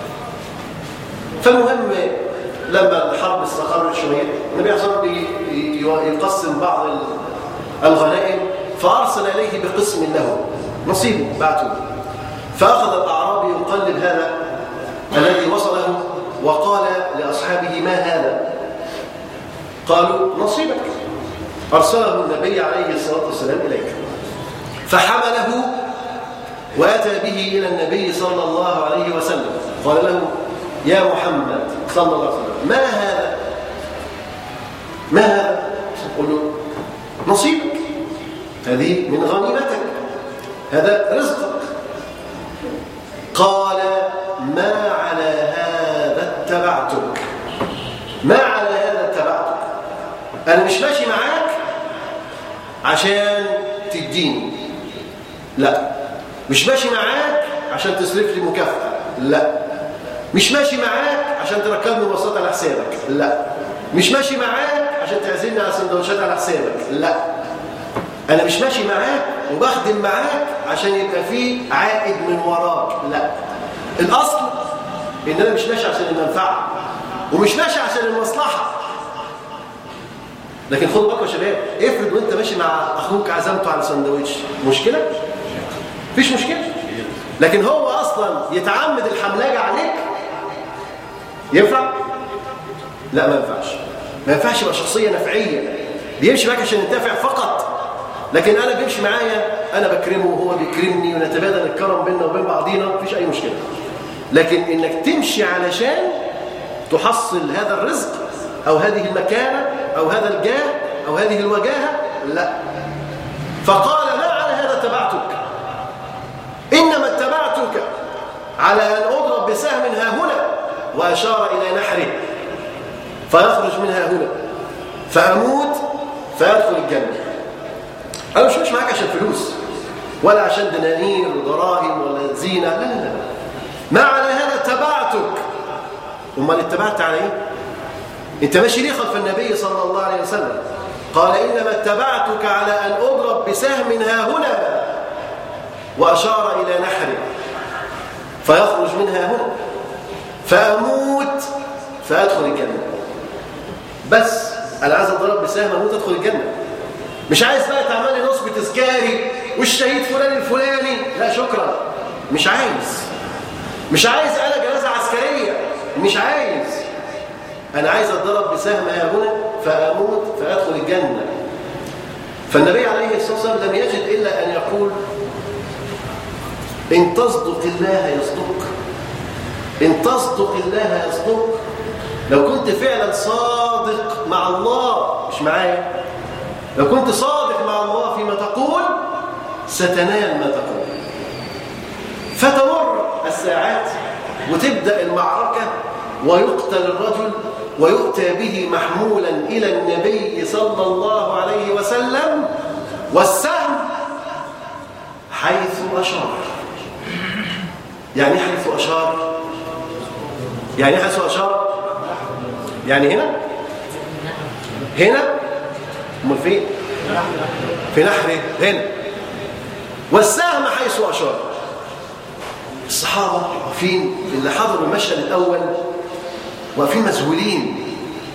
Speaker 1: فالمهم لما الحرب استقرت شوية، النبي عليه الصلاة والسلام يقسم بعض الغنائم، فأرسل إليه بقسم له نصيبه بعته. فأخذ الأعرابي يقلب هذا الذي وصله وقال لأصحابه: ما هذا؟ قالوا: نصيبك. أرسله النبي عليه الصلاة والسلام إليك. فحمله وأتى به إلى النبي صلى الله عليه وسلم. قال له: يا محمد صلى الله عليه وسلم، ما هذا؟ ما هذا؟ قل له: نصيبك، هذه من غنيمتك، هذا رزقك. قال: ما على هذا اتبعتك، ما على هذا اتبعتك. أنا مش ماشي معاك عشان تديني، لا. مش ماشي معاك عشان تصرف لي مكافأة، لا. مش ماشي معاك عشان تركبني مواصلات على حسابك، لا. مش ماشي معاك عشان تعزمني على سندوتشات على حسابك، لا. أنا مش ماشي معاك وبخدم معاك عشان يبقى فيه عائد من وراك، لا. الأصل إن أنا مش ماشي عشان المنفعة، ومش ماشي عشان المصلحة. لكن خدوا بالكم يا شباب، افرض وانت ماشي مع أخوك عزمته على سندوتش، مشكلة؟ مفيش مشكلة. لكن هو أصلا يتعمد الحملاجة عليك، ينفع؟ لا، ما ينفعش. ما ينفعش يبقى شخصية نفعية بيمشي معاك عشان ينتفع فقط. لكن أنا بيمشي معايا، أنا بكرمه وهو بيكرمني ونتبادل الكرم بيننا وبين بعضينا، مفيش أي مشكلة. لكن إنك تمشي علشان تحصل هذا الرزق أو هذه المكانة أو هذا الجاه أو هذه الوجاهة، لا. فقال: ما على هذا اتبعتك، إنما اتبعتك على أن أضرب بسهم ها هنا، وأشار إلى نحره فيخرج منها هنا، فأموت فيدخل الجنة. أنا مش ماشي معاك عشان فلوس ولا عشان دنانير ودراهم ولا زينة، لا لا لا. ما على هذا اتبعتك. أمال اتبعت على إيه؟ أنت ماشي ليه خلف النبي صلى الله عليه وسلم؟ قال: إنما اتبعتك على أن أضرب بسهم ها هنا، وأشار إلى نحره فيخرج منها هنا، فأموت فأدخل الجنة. بس أنا عايز أضرب بسهم أموت أدخل الجنة. مش عايز بقى تعمل لي نصب تذكاري والشهيد فلان الفلاني، لا شكرا، مش عايز. مش عايز أنا جنازة عسكرية، مش عايز. أنا عايز أضرب بسهم ها هنا فأموت فأدخل الجنة. فالنبي عليه الصلاة والسلام لم يجد إلا أن يقول: إن تصدق الله يصدق، إن تصدق الله يصدق. لو كنت فعلا صادق مع الله، مش معايا، لو كنت صادق مع الله فيما تقول ستنال ما تقول. فتمر الساعات وتبدأ المعركة ويقتل الرجل ويؤتى به محمولا إلى النبي صلى الله عليه وسلم، والسهم حيث أشار. يعني حيث أشار، يعني حيث أشار، يعني هنا، هنا، أمال فين؟ في نحره هنا. والسهم حيث أشار. الصحابة واقفين اللي حضروا المشهد الأول واقفين مذهولين.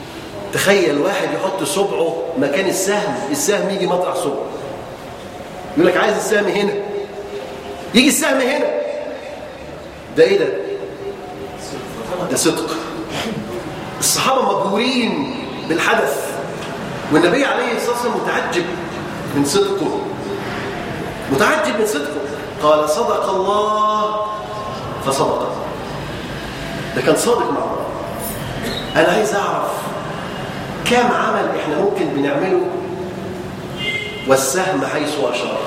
Speaker 1: تخيل واحد يحط صبعه مكان السهم، السهم يجي مطرح صبعه. يقول لك عايز السهم هنا، يجي السهم هنا، ده ايه ده؟ ده صدق. الصحابة مبهورين بالحدث، والنبي عليه الصلاة والسلام متعجب من صدقه، متعجب من صدقه. قال صدق الله فصدق. ده كان صادق مع الله. أنا عايز أعرف كم عمل إحنا ممكن بنعمله والسهم حيث أشار.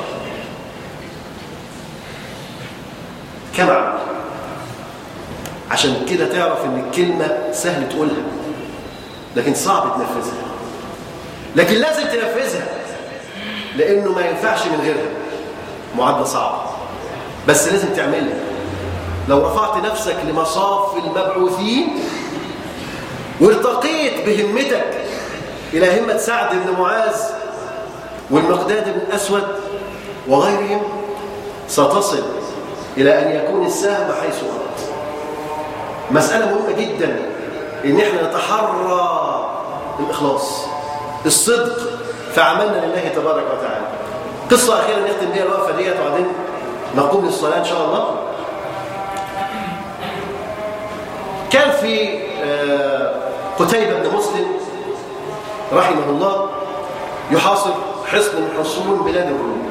Speaker 1: كم عمل؟ عشان كده تعرف إن الكلمة سهل تقولها لكن صعب تنفذها، لكن لازم تنفذها لأنه ما ينفعش من غيرها. معادلة صعبة بس لازم تعملها. لو رفعت نفسك لمصاف المبعوثين وارتقيت بهمتك إلى همة سعد بن معاذ والمقداد بن الأسود وغيرهم، ستصل إلى أن يكون السهم حيث أردت. مسألة مهمة جدا إن احنا نتحرى الإخلاص، الصدق في عملنا لله تبارك وتعالى. قصة أخيرا نختم بها الوقفة ديت وبعدين نقوم للصلاة إن شاء الله. كان في قتيبة بن مسلم رحمه الله يحاصر حصن من حصون بلاد الروم،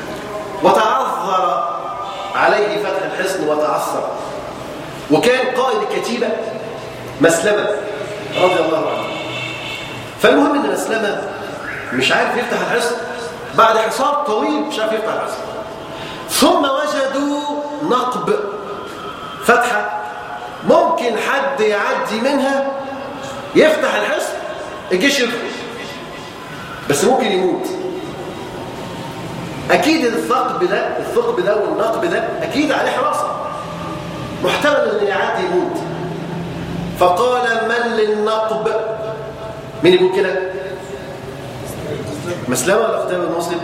Speaker 1: وتعذر عليه فتح الحصن وتعثر، وكان قائد الكتيبة مسلمة رضي الله عنه. فالمهم ان مسلمة مش عارف يفتح الحصن بعد حصار طويل، مش عارف يفتح الحصن. ثم وجدوا نقب، فتحة ممكن حد يعدي منها يفتح الحصن، الجيش يدخل بس ممكن يموت. اكيد الثقب ده والنقب ده اكيد عليه حراسة، محتمل ان يعدي يموت. فقال من للنقب؟ مين يقول كده؟ مسلمة ولا قتيبة بن مسلم؟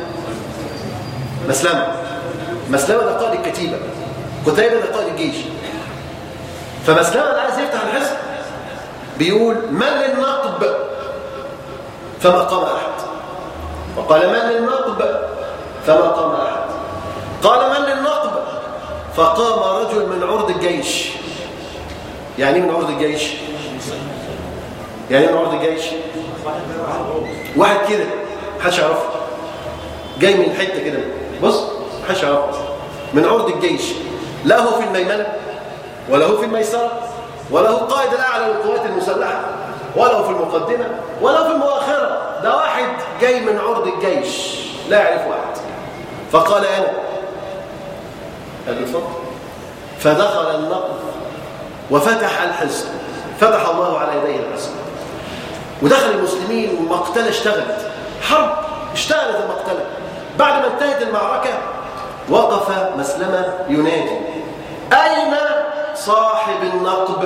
Speaker 1: مسلمة ده قائد الكتيبة، قتيبة ده قائد الجيش. فمسلمة اللي عايز يفتح الحصن بيقول من للنقب؟ فما قام أحد. وقال من للنقب؟ فما قام أحد. قال من للنقب؟ فقام رجل من عرض الجيش. يعني من عرض الجيش؟ يعني من عرض الجيش واحد كده محدش يعرفه، جاي من حته كده، بص محدش يعرفه، من عرض الجيش، لا هو في الميمنه ولا هو في الميسره ولا هو القائد الاعلى للقوات المسلحه ولا هو في المقدمه ولا هو في المؤخره، ده واحد جاي من عرض الجيش لا يعرف واحد. فقال انا، قال له اتفضل. فدخل النقب وفتح الحصن، فتح الله على يديه الحصن، ودخل المسلمين والمقتلة اشتغلت، حرب اشتغلت المقتلة. بعد ما انتهت المعركة وقف مسلمة ينادي أين صاحب النقب؟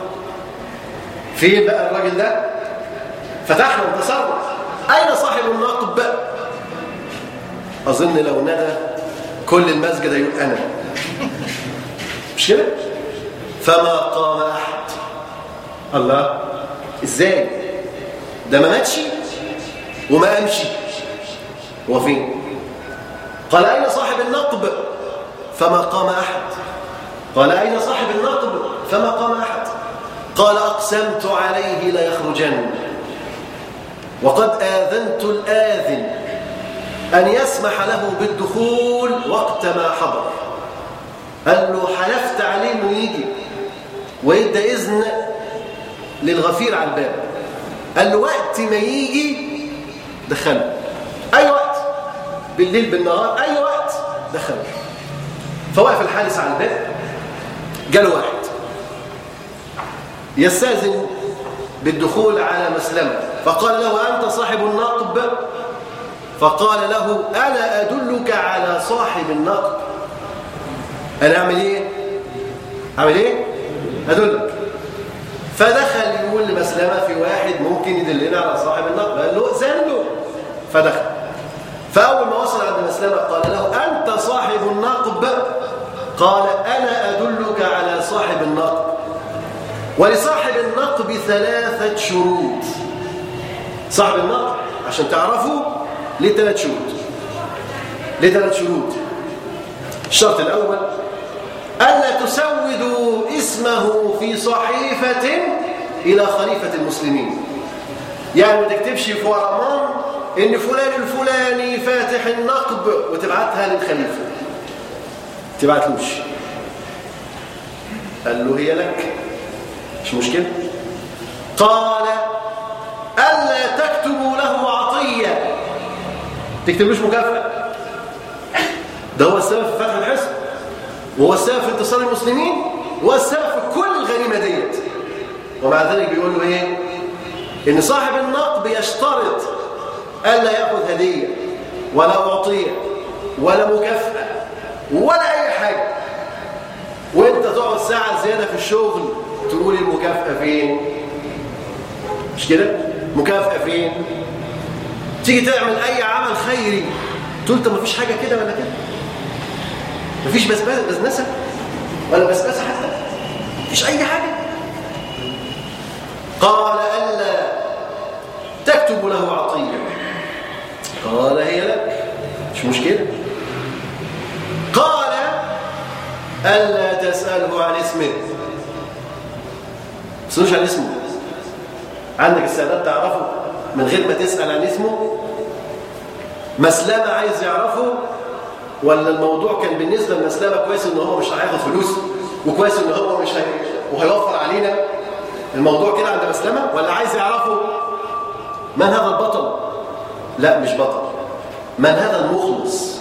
Speaker 1: فين بقى الراجل ده؟ فتحنا وانتصرنا، أين صاحب النقب؟ أظن لو ندى كل المسجد يقول أنا، مش كده؟ فما قام أحد. الله، إزاي؟ ده ما ماتش وما أمشي، هو فين؟ قال أين صاحب النقب؟ فما قام أحد. قال أين صاحب النقب؟ فما قام أحد. قال أقسمت عليه ليخرجن وقد آذنت الآذن أن يسمح له بالدخول وقت ما حضر. قال له حلفت عليه انه يجي ويدى إذن للغفير على الباب. قال له وقت ما يجي دخله، أي وقت، بالليل بالنهار، أي وقت دخله. فوقف الحارس على الباب، جاله واحد يستأذن بالدخول على مسلمة، فقال له أنت صاحب النقب؟ فقال له أنا أدلك على صاحب النقب. أنا أعمل إيه؟ أعمل إيه؟ أدلك. فدخل يقول لمسلمة في واحد ممكن يدلنا على صاحب النقب، قال له أذن له. فدخل، فأول ما وصل عند مسلمة قال له أنت صاحب النقب؟ قال أنا أدلك على صاحب النقب. ولصاحب النقب 3 شروط. صاحب النقب عشان تعرفوا ليه 3 شروط. لثلاث شروط. الشرط الأول ألا تسودوا اسمه في صحيفة إلى خليفة المسلمين. يعني ما تكتبش في ورمان إن فلان الفلاني فاتح النقب وتبعتها للخليفة، تبعتلوش. قال له هي لك، مش مشكلة. قال ألا تكتبوا له عطية، تكتبلوش مكافأة. ده هو السبب في فتح الحصن، وهو السبب في انتصار المسلمين، وهو السبب في كل الغنيمة ديت. ومع ذلك بيقول له ايه؟ ان صاحب النقب يشترط ألا يأخذ هدية ولا عطية ولا مكافأة ولا أي حاجة، وانت تقعد ساعة زيادة في الشغل تقول المكافأة فين؟ مش كده؟ مكافأة فين؟ تيجي تعمل أي عمل خيري تقول طب مفيش حاجة كده ولا كده؟ مفيش بزنسة ولا بسبسة حتى؟ مفيش أي حاجة. قال ألا تكتب له عطية. قال هي لك، مش مشكلة. قال ألا تسأله عن اسمه، ما تسألوش عن اسمه. عندك استعداد تعرفه من غير ما تسأل عن اسمه؟ مسلمة عايز يعرفه، ولا الموضوع كان بالنسبة لمسلمة كويس إن هو مش هياخد فلوس، وكويس إن هو مش وهيوفر علينا الموضوع كده عند مسلمة، ولا عايز يعرفه من هذا البطل؟ لا مش بطل، من هذا المخلص؟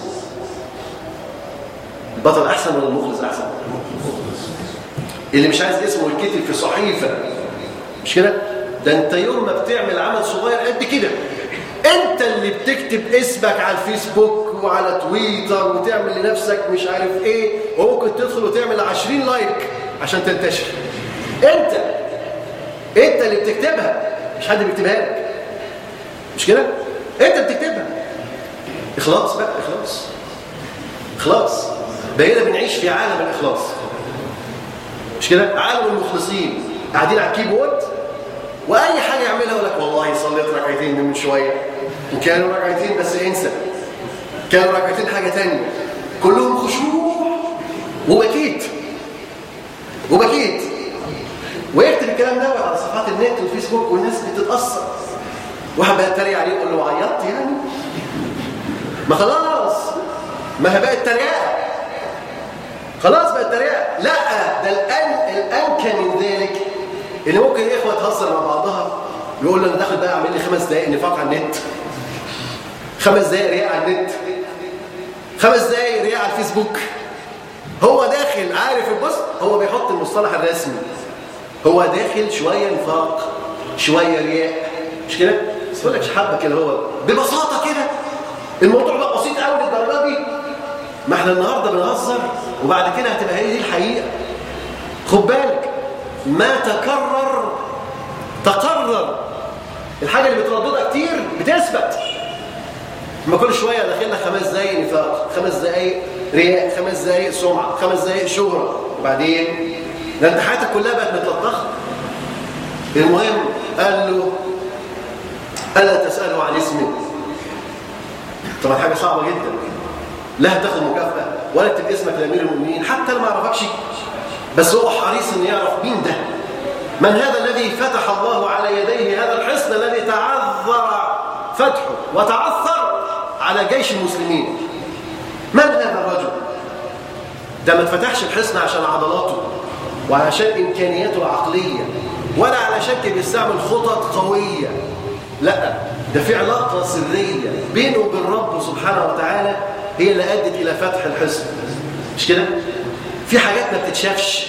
Speaker 1: البطل أحسن ولا المخلص أحسن؟ اللي مش عايز اسمه يتكتب في صحيفة، مش كده؟ ده انت يوم ما بتعمل عمل صغير قد كده انت اللي بتكتب اسمك على الفيسبوك وعلى تويتر وتعمل لنفسك مش عارف ايه، وممكن تدخل وتعمل 20 لايك عشان تنتشر. انت اللي بتكتبها، مش حد بيكتبها لك، مش كده؟ انت بتكتبها. اخلاص بقى، اخلاص. بقينا بنعيش في عالم الاخلاص، مش كده؟ عالم المخلصين قاعدين على الكيبورد واي حاجه يعملها يقول لك والله صليت ركعتين من شويه، وكانوا ركعتين بس انسى، كانوا ركعتين حاجه ثانيه، كلهم خشوع وبكيت ويكتب الكلام ده على صفحات النت والفيسبوك، والناس بتتاثر. واحد بقى يتريق عليه يقول له عيطت يعني؟ ما خلاص، ما هي بقت تريقه، خلاص بقت تريقه. لا ده الانكى من ذلك اللي ممكن الاخوه تهزر مع بعضها، يقول له انا داخل بقى اعمل لي 5 دقائق نفاق على النت، 5 دقائق رياء على النت، 5 دقائق رياء على الفيسبوك. هو داخل عارف البص، هو بيحط المصطلح الرسمي، هو داخل شويه نفاق شويه رياء، مش كده؟ بس بقول لك حبه كده، هو ببساطه كده الموضوع بقى بسيط قوي للدرجه دي. ما احنا النهارده بنهزر وبعد كده هتبقى هي دي الحقيقه. خد بالك، ما تقرر الحاجه اللي بترددها كتير بتثبت. ما كل شويه داخلنا 5 دقايق نفاق، 5 دقايق رياء، 5 دقايق سمعه، 5 دقايق شهره، وبعدين ده انت حياتك كلها بقت متلطخه. المهم قال له الا تساله عن اسمه. طبعا حاجه صعبه جدا، لا هتاخد مكافاه ولا تكتب اسمك لامير المؤمنين حتى لو ما يعرفكش، بس هو حريص ان يعرف مين ده، من هذا الذي فتح الله على يديه هذا الحصن الذي تعذر فتحه وتعثر على جيش المسلمين. من هذا الرجل؟ ده ما اتفتحش الحصن عشان عضلاته وعشان امكانياته العقليه، ولا علشان كان بيستعمل خطط قويه، لا ده في علاقه سريه بينه وبين ربه سبحانه وتعالى هي اللي ادت الى فتح الحصن، مش كده؟ في حاجات ما بتتشافش،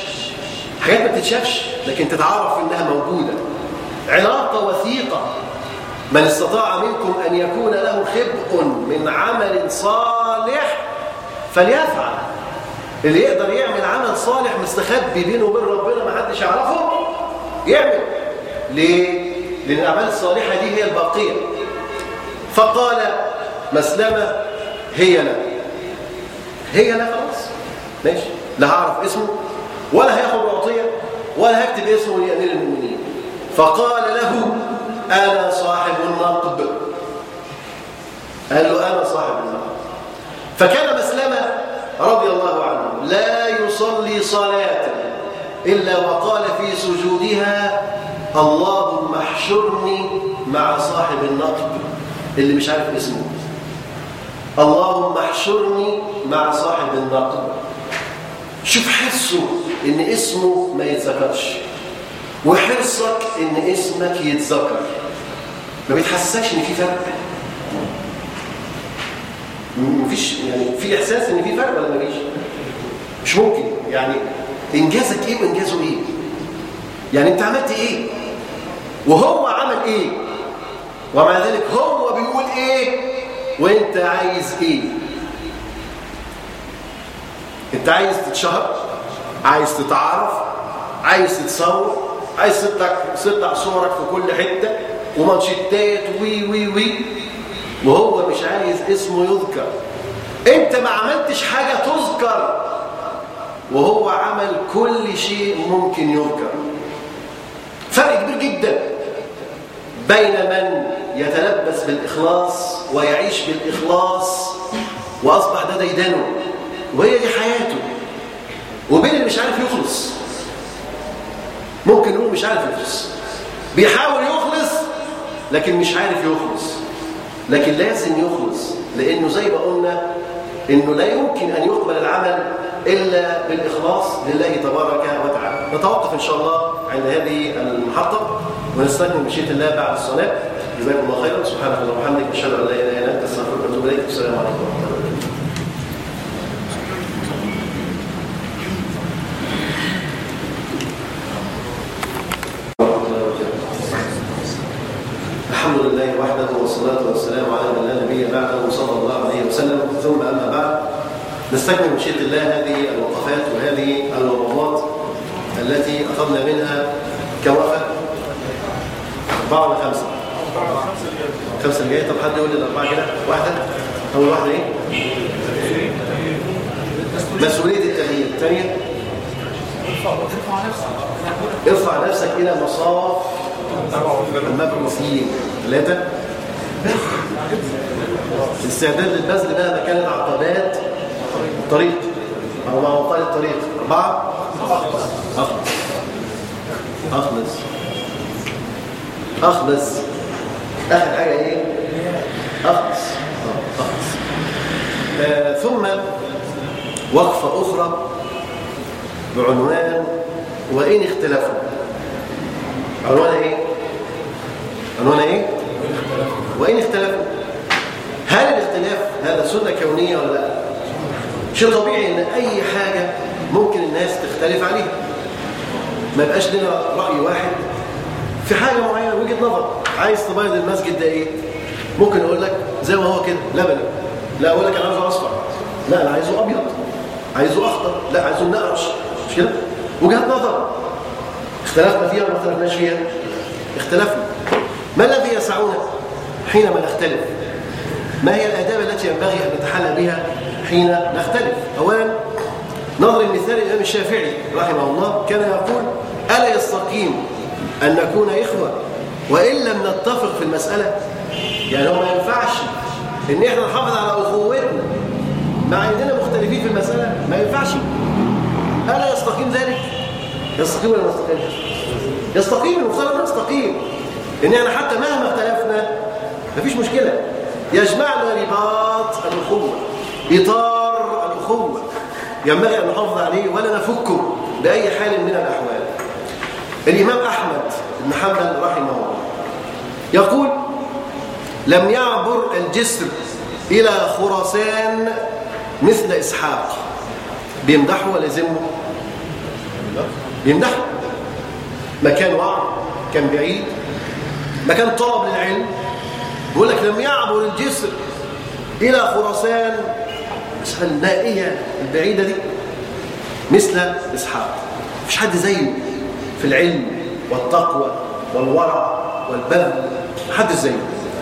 Speaker 1: لكن تتعرف انها موجوده. علاقه وثيقه. من استطاع منكم ان يكون له خبء من عمل صالح فليفعل. اللي يقدر يعمل عمل صالح مستخبي بينه وبين ربنا ما حدش يعرفه يعمل. ليه؟ لان الاعمال الصالحه دي هي الباقيه. فقال مسلمه هي لا خلاص ماشي، لا هعرف اسمه ولا هياخد عطيه ولا هكتب اسمه لامير المؤمنين. فقال له انا صاحب النقب. قال له انا صاحب النقب. فكان مسلمة رضي الله عنه لا يصلي صلاة إلا وقال في سجودها اللهم احشرني مع صاحب النقب اللي مش عارف اسمه. اللهم احشرني مع صاحب النقب. شوف حرصه ان اسمه ما يتذكرش، وحرصك ان اسمك يتذكر. ما بيتحسسكش ان في فرق؟ مفيش يعني في احساس ان في فرق ولا مفيش؟ مش ممكن. يعني انجازك ايه وانجازه ايه؟ يعني انت عملت ايه وهو عمل ايه، ومع ذلك هو بيقول ايه وانت عايز ايه؟ انت عايز تتشهر، عايز تتعرف، عايز تتصور، عايز تطلع صورك في كل حته ومانشيتات وي وهو مش عايز اسمه يذكر. انت ما عملتش حاجه تذكر وهو عمل كل شيء ممكن يذكر. فرق كبير جدا بين من يتلبس بالإخلاص ويعيش بالإخلاص وأصبح ده ديدنه وهي دي حياته، وبين اللي مش عارف يخلص. ممكن نقول مش عارف يخلص، بيحاول يخلص لكن مش عارف يخلص، لكن لازم يخلص، لأنه زي ما قلنا إنه لا يمكن أن يقبل العمل إلا بالإخلاص لله تبارك وتعالى. نتوقف إن شاء الله عند هذه المحطة ونستكمل مشيئة الله بعد الصلاة. جزاكم الله خيرا. سبحانك اللهم وبحمدك، أشهد أن لا إله إلا أنت، أستغفرك وأتوب إليك. السلام عليكم ورحمة الله وبركاته. الحمد لله وحده والصلاة والسلام على من لا نبي بعده صلى الله عليه وسلم. ثم أما بعد، نستكمل مشيئة الله هذه الوقفات وهذه الوقفات التي أخذنا منها كم وقفة؟ 4 ولا 5؟ 5 اللي جاية. طب حد يقول لي الأربعة كده؟ واحدة؟ أول واحدة إيه؟ مسؤولية التغيير. الثانية ارفع نفسك إلى مصاف المبعوثين. 3 الاستعداد للبذل مهما كانت عقبات الطريق أو معوقات الطريق. 4 أخلص. آخر حاجة إيه؟ أخلص. ثم وقفة أخرى بعنوان وإن اختلفوا. عنوان إيه؟ وإن اختلفوا. هل الاختلاف هذا سنة كونية ولا لا؟ شيء طبيعي إن أي حاجة ممكن الناس تختلف عليها. ما يبقاش لنا رأي واحد في حاجة معينة، وجهة نظر. عايز تبيض المسجد ده إيه؟ ممكن أقول لك زي ما هو كده لبني، لا أقول لك أنا عايزه أصفر، لا أنا عايزه أبيض، عايزه أخضر، لا عايزه نقرش. مش كده؟ وجهات نظر اختلفنا فيها ولا ما اختلفناش فيها؟ اختلفنا. ما الذي يسعنا حينما نختلف؟ ما هي الآداب التي ينبغي أن نتحلى بها حين نختلف؟ أولا نظر المثال الإمام الشافعي رحمه الله كان يقول ألا يستقيم أن نكون إخوة وإن لم نتفق في المسألة؟ يعني هو ما ينفعش إن إحنا نحافظ على أخوتنا مع إننا مختلفين في المسألة، ما ينفعش. ألا يستقيم ذلك؟ يستقيم ولا ما يستقيمش؟ يستقيم. المفترض يستقيم إن إحنا حتى مهما اختلفنا مفيش مشكلة، يجمعنا رباط الأخوة، إطار الأخوة ينبغي أن نحافظ عليه ولا نفكه بأي حال من الأحوال. الإمام أحمد بن حنبل رحمه الله يقول لم يعبر الجسر إلى خراسان مثل إسحاق. بيمدحه ولا يذمه؟ بيمدحه. مكان وعر، كان بعيد، مكان طلب للعلم. بيقول لك لم يعبر الجسر إلى خراسان، النائية البعيدة دي، مثل إسحاق. مفيش حد زيه في العلم والتقوى والورع والبذل، محد زيه.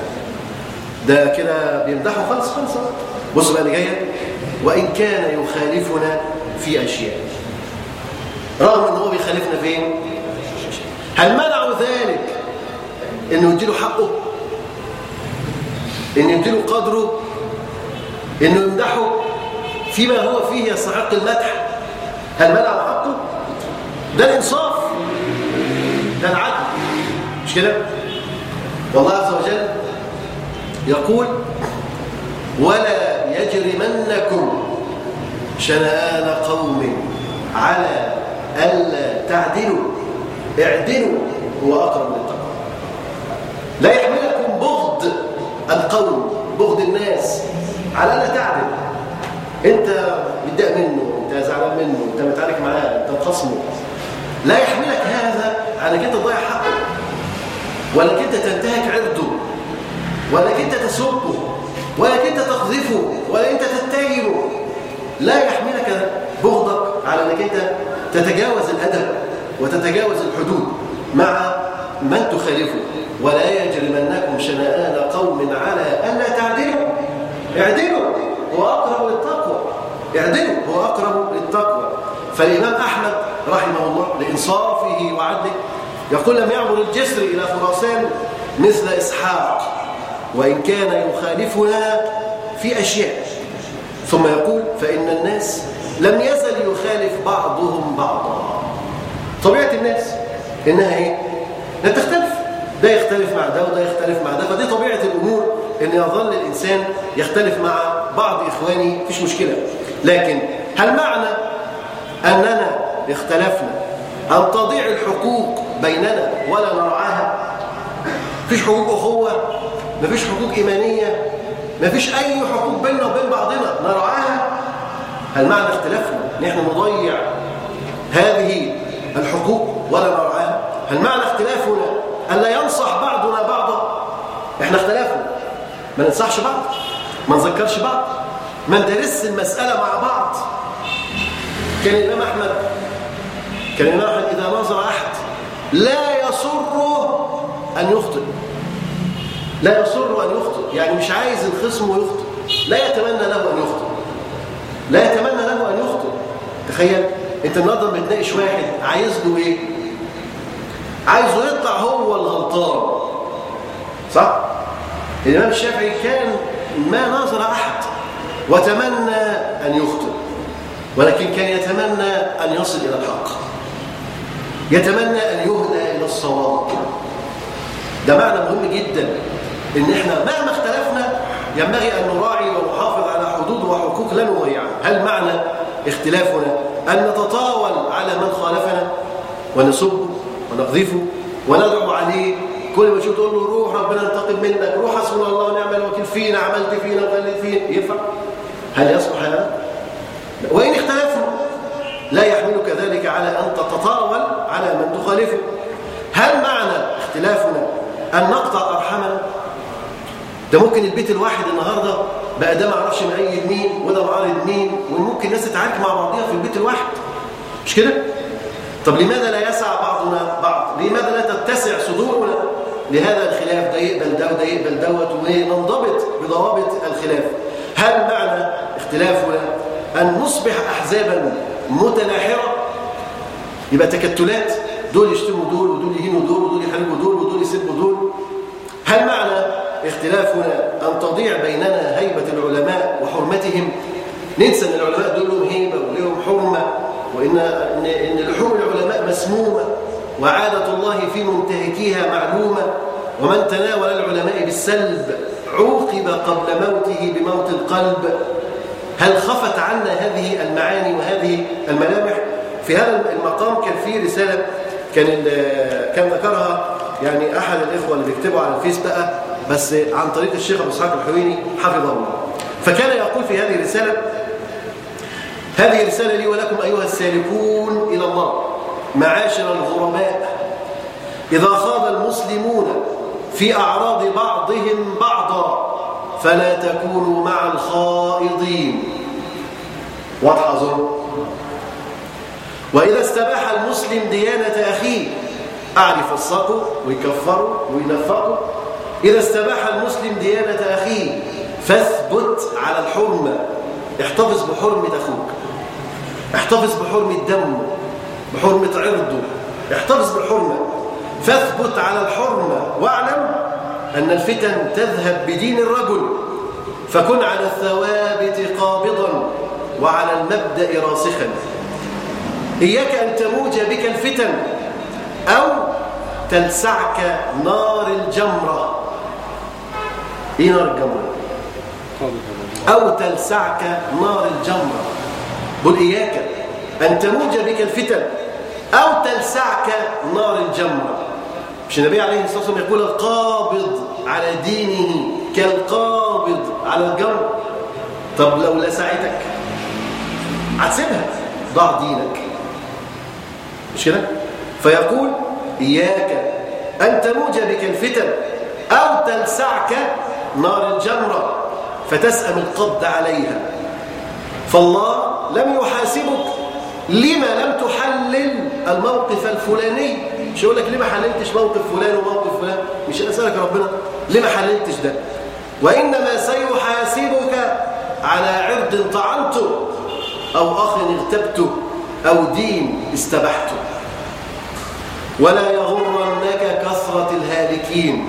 Speaker 1: ده كده بيمدحه خالص. بص بقى اللي جايه، وإن كان يخالفنا في أشياء. رغم أنه هو بيخالفنا فين؟ هل منعوا ذلك أنه يديله حقه؟ أنه يديله قدره؟ أنه يمدحه؟ فيما هو فيه يستحق المدح، هل منع حقه؟ ده الإنصاف، ده العدل، مش كده؟ والله عز وجل يقول ولا يجرمنكم شنآن قوم على ألا تعدلوا اعدلوا هو أقرب للتقوى. لا يحملكم بغض القوم، بغض الناس، على ألا تعدل. أنت متضايق منه، أنت زعلان منه، أنت متعارك معاه، أنت مخصمه، لا يحملك هذا على أنك أنت تضيع حقه، ولا أنك أنت تنتهك عرضه، ولا أنك أنت تسبه، ولا أنك أنت تقذفه، ولا أنت تتهمه. لا يحملك بغضك على أنك أنت تتجاوز الأدب وتتجاوز الحدود مع من تخالفه. ولا يجرمنكم شنآن قوم على ألا تعدلوا اعدلوا هو أقرب للتقوى، اعدلوا هو أقرب للتقوى. فالإمام أحمد رحمه الله لإنصافه وعدله يقول لم يعبر الجسر إلى خراسان مثل إسحاق وإن كان يخالفنا في أشياء، ثم يقول فإن الناس لم يزل يخالف بعضهم بعضا. طبيعة الناس إنها إيه؟ لا تختلف، ده يختلف مع ده وده يختلف مع ده، فدي طبيعة الأمور إن يظل الإنسان يختلف مع بعض إخوانه، مفيش مشكلة. لكن هل معنى أننا اختلفنا أن تضيع الحقوق بيننا ولا نرعاها؟ مفيش حقوق أخوة، مفيش حقوق إيمانية، مفيش أي حقوق بيننا وبين بعضنا نرعاها؟ هل معنى اختلافنا نحن نضيع هذه الحقوق ولا نرعاها؟ هل معنى اختلافنا ألا ينصح بعضنا بعضا؟ احنا اختلافنا ما ننصحش بعض، ما نذكرش بعض، ما ندرس المسألة مع بعض. كان الإمام أحمد إذا نظر أحد لا يسره أن يخطئ، لا يسره أن يخطئ، يعني مش عايز الخصم يخطئ، لا يتمنى له أن يخطئ، لا يتمنى له أن يخطئ. تخيل أنت النهارده بتناقش واحد عايز له إيه؟ عايزه يطلع هو الغلطان، صح؟ الإمام الشافعي كان ما ناظر أحد وتمنى أن يخطئ، ولكن كان يتمنى أن يصل إلى الحق، يتمنى أن يهدى إلى الصواب. ده معنى مهم جدا، إن إحنا مهما اختلفنا ينبغي أن نراعي ونحافظ على حدود وحقوق لا نضيعها. هل معنى اختلافنا أن نتطاول على من خالفنا ونسبه ونقذفه وندعو عليه؟ كل ما تشوف تقول له روح ربنا ينتقم منك، روح حسبنا الله ونعم الوكيل فينا، عملت فينا وخليت فينا، ينفع؟ هل يصلح هذا؟ وإن اختلفنا لا يحملك ذلك على أن تتطاول على من تخالفه. هل معنى اختلافنا أن نقطع أرحامنا؟ ده ممكن البيت الواحد النهارده بقى ده ما اعرفش مؤيد مين وده معارض مين، وممكن الناس تتعارك مع بعضها في البيت الواحد، مش كده؟ طب لماذا لا يسع بعضنا بعض؟ لماذا لا تتسع صدورنا لهذا الخلاف؟ ده يقبل ده وده يقبل دوت، وننضبط بضوابط الخلاف. هل معنى اختلافنا أن نصبح أحزابا متناحرة؟ يبقى تكتلات، دول يشتموا دول ودول يهينوا دول ودول يحاربوا دول ودول يسبوا دول. هل معنى اختلافنا أن تضيع بيننا هيبة العلماء وحرمتهم؟ ننسى أن العلماء دول لهم هيبة ولهم حرمة، وإن لحوم العلماء مسمومة، وعادة الله في منتهكيها معلومة، ومن تناول العلماء بالسلب عوقب قبل موته بموت القلب. هل خفت عنا هذه المعاني وهذه الملامح؟ في هذا المقام كان في رسالة كان ذكرها يعني أحد الإخوة اللي بيكتبوا على الفيس بقى، بس عن طريق الشيخ أبو إسحاق الحويني حفظه الله. فكان يقول في هذه الرسالة: هذه رسالة لي ولكم أيها السالكون إلى الله معاشر الغرباء، إذا خاض المسلمون في أعراض بعضهم بعضا فلا تكونوا مع الخائضين. واضحة أظن؟ وإذا استباح المسلم ديانة أخيه أعرف الصقه ويكفره وينفقه. إذا استباح المسلم ديانة أخيه فاثبت على الحرمة، احتفظ بحرمة أخوك، احتفظ بحرمة دمه، بحرمة عرضه، احتفظ بالحرمة، فاثبت على الحرمة، واعلم أن الفتن تذهب بدين الرجل، فكن على الثوابت قابضا وعلى المبدأ راسخا. إياك أن تموج بك الفتن أو تلسعك نار الجمرة. إيه نار الجمرة؟ أو تلسعك نار الجمرة. قل إياك أن تموج بك الفتن أو تلسعك نار الجمرة. مش النبي عليه الصلاة والسلام يقول القابض على دينه كالقابض على الجمر؟ طب لو لسعتك هتسيبها، ضع دينك، مش كده؟ فيقول إياك أن تموج بك الفتن أو تلسعك نار الجمرة فتسأم القبض عليها. فالله لم يحاسبك لما لم تحلل الموقف الفلاني. مش يقول لك ليه ما حللتش موقف فلان وموقف فلان، مش أسألك ربنا ليه ما حللتش ده، وإنما سيحاسبك على عرض طعنته أو أخ اغتبته أو دين استبحته. ولا يغرنك كثرة الهالكين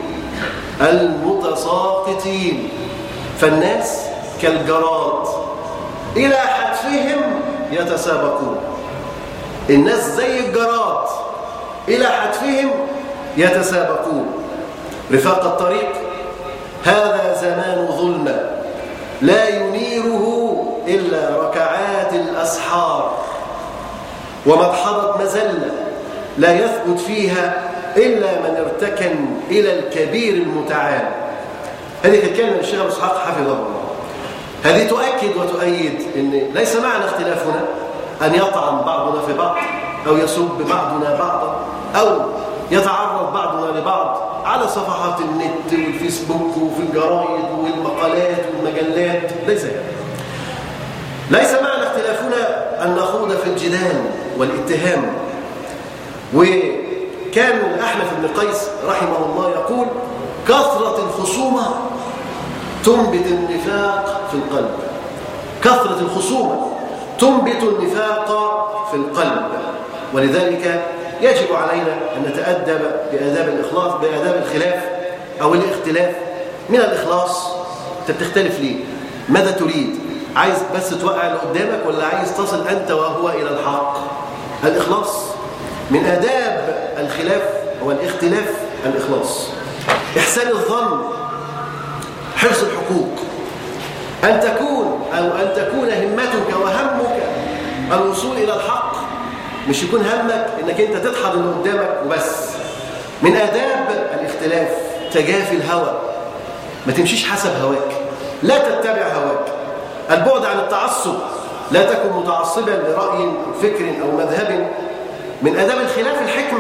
Speaker 1: المتساقطين، فالناس كالجراد إلى حتفهم يتسابقون. الناس زي الجراد إلى حتفهم يتسابقون. رفاق الطريق هذا زمان ظلمة لا ينيره إلا ركعات الأسحار، ومدحضة مزلة لا يثبت فيها إلا من ارتكن إلى الكبير المتعال. هذه الكلمة الشيخ أبو إسحاق حفظه الله. هذه تؤكد وتؤيد أن ليس معنى اختلافنا أن يطعن بعضنا في بعض أو يسب بعضنا بعضا أو يتعرض بعضنا لبعض على صفحات النت والفيسبوك وفي الجرائد والمقالات والمجلات. ليس معنى اختلافنا أن نخوض في الجدال والاتهام. وكان الأحنف بن قيس رحمه الله يقول كثرة الخصومة تنبت النفاق في القلب. كثرة الخصومة تنبت النفاق في القلب. ولذلك يجب علينا أن نتأدب بآداب الإخلاص، بآداب الخلاف أو الاختلاف. من الإخلاص، أنت بتختلف ليه؟ ماذا تريد؟ عايز بس توقع اللي قدامك ولا عايز تصل أنت وهو إلى الحق؟ الإخلاص من آداب الخلاف والاختلاف. الإخلاص، إحسان الظن، حرص الحقوق، أن تكون همتك وهمك الوصول إلى الحق، مش يكون همك إنك أنت تدحض اللي قدامك وبس. من آداب الاختلاف تجافي الهوى، ما تمشيش حسب هواك، لا تتبع هواك. البعد عن التعصب، لا تكن متعصبا لرأي فكر أو مذهب. من آداب الخلاف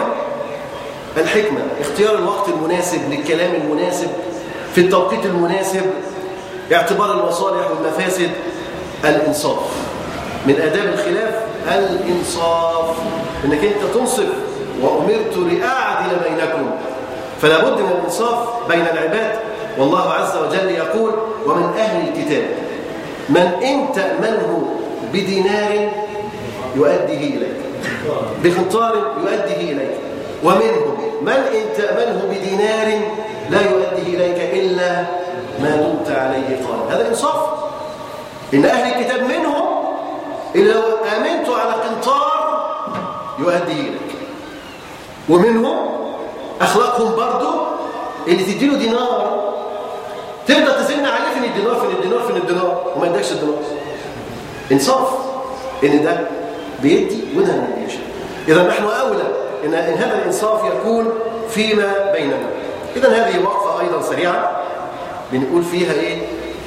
Speaker 1: الحكمة، اختيار الوقت المناسب للكلام المناسب في التوقيت المناسب، اعتبار المصالح والمفاسد. الإنصاف، من آداب الخلاف الإنصاف، إنك أنت تنصف. وأمرت لأعدل بينكم، فلا بد من الإنصاف بين العباد. والله عز وجل يقول ومن أهل الكتاب من إن تأمنه بدينار يؤديه إليك، بقنطار يؤديه إليك، ومنهم من إن تأمنه بدينار لا يؤديه إليك إلا ما دمت عليه قائما. هذا الإنصاف. إن أهل الكتاب منهم إلا لو آمنت على قنطار يؤديه إليك، ومنهم أخلاقهم برضو اللي تديله دينار تبدأ تزن عليه فين الدينار فين الدينار فين الدينار وما يدكش الدينار. إنصاف، إن ده بيدي وده ما بيديش. إذا نحن أولى إن هذا الإنصاف يكون فيما بيننا. إذا هذه وقفة أيضا سريعة بنقول فيها إيه؟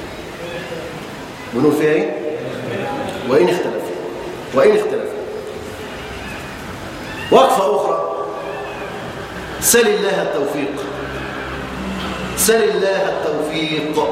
Speaker 1: بنقول فيها إيه؟ وإن اختلف. وقفة أخرى، سل الله التوفيق. سل الله التوفيق.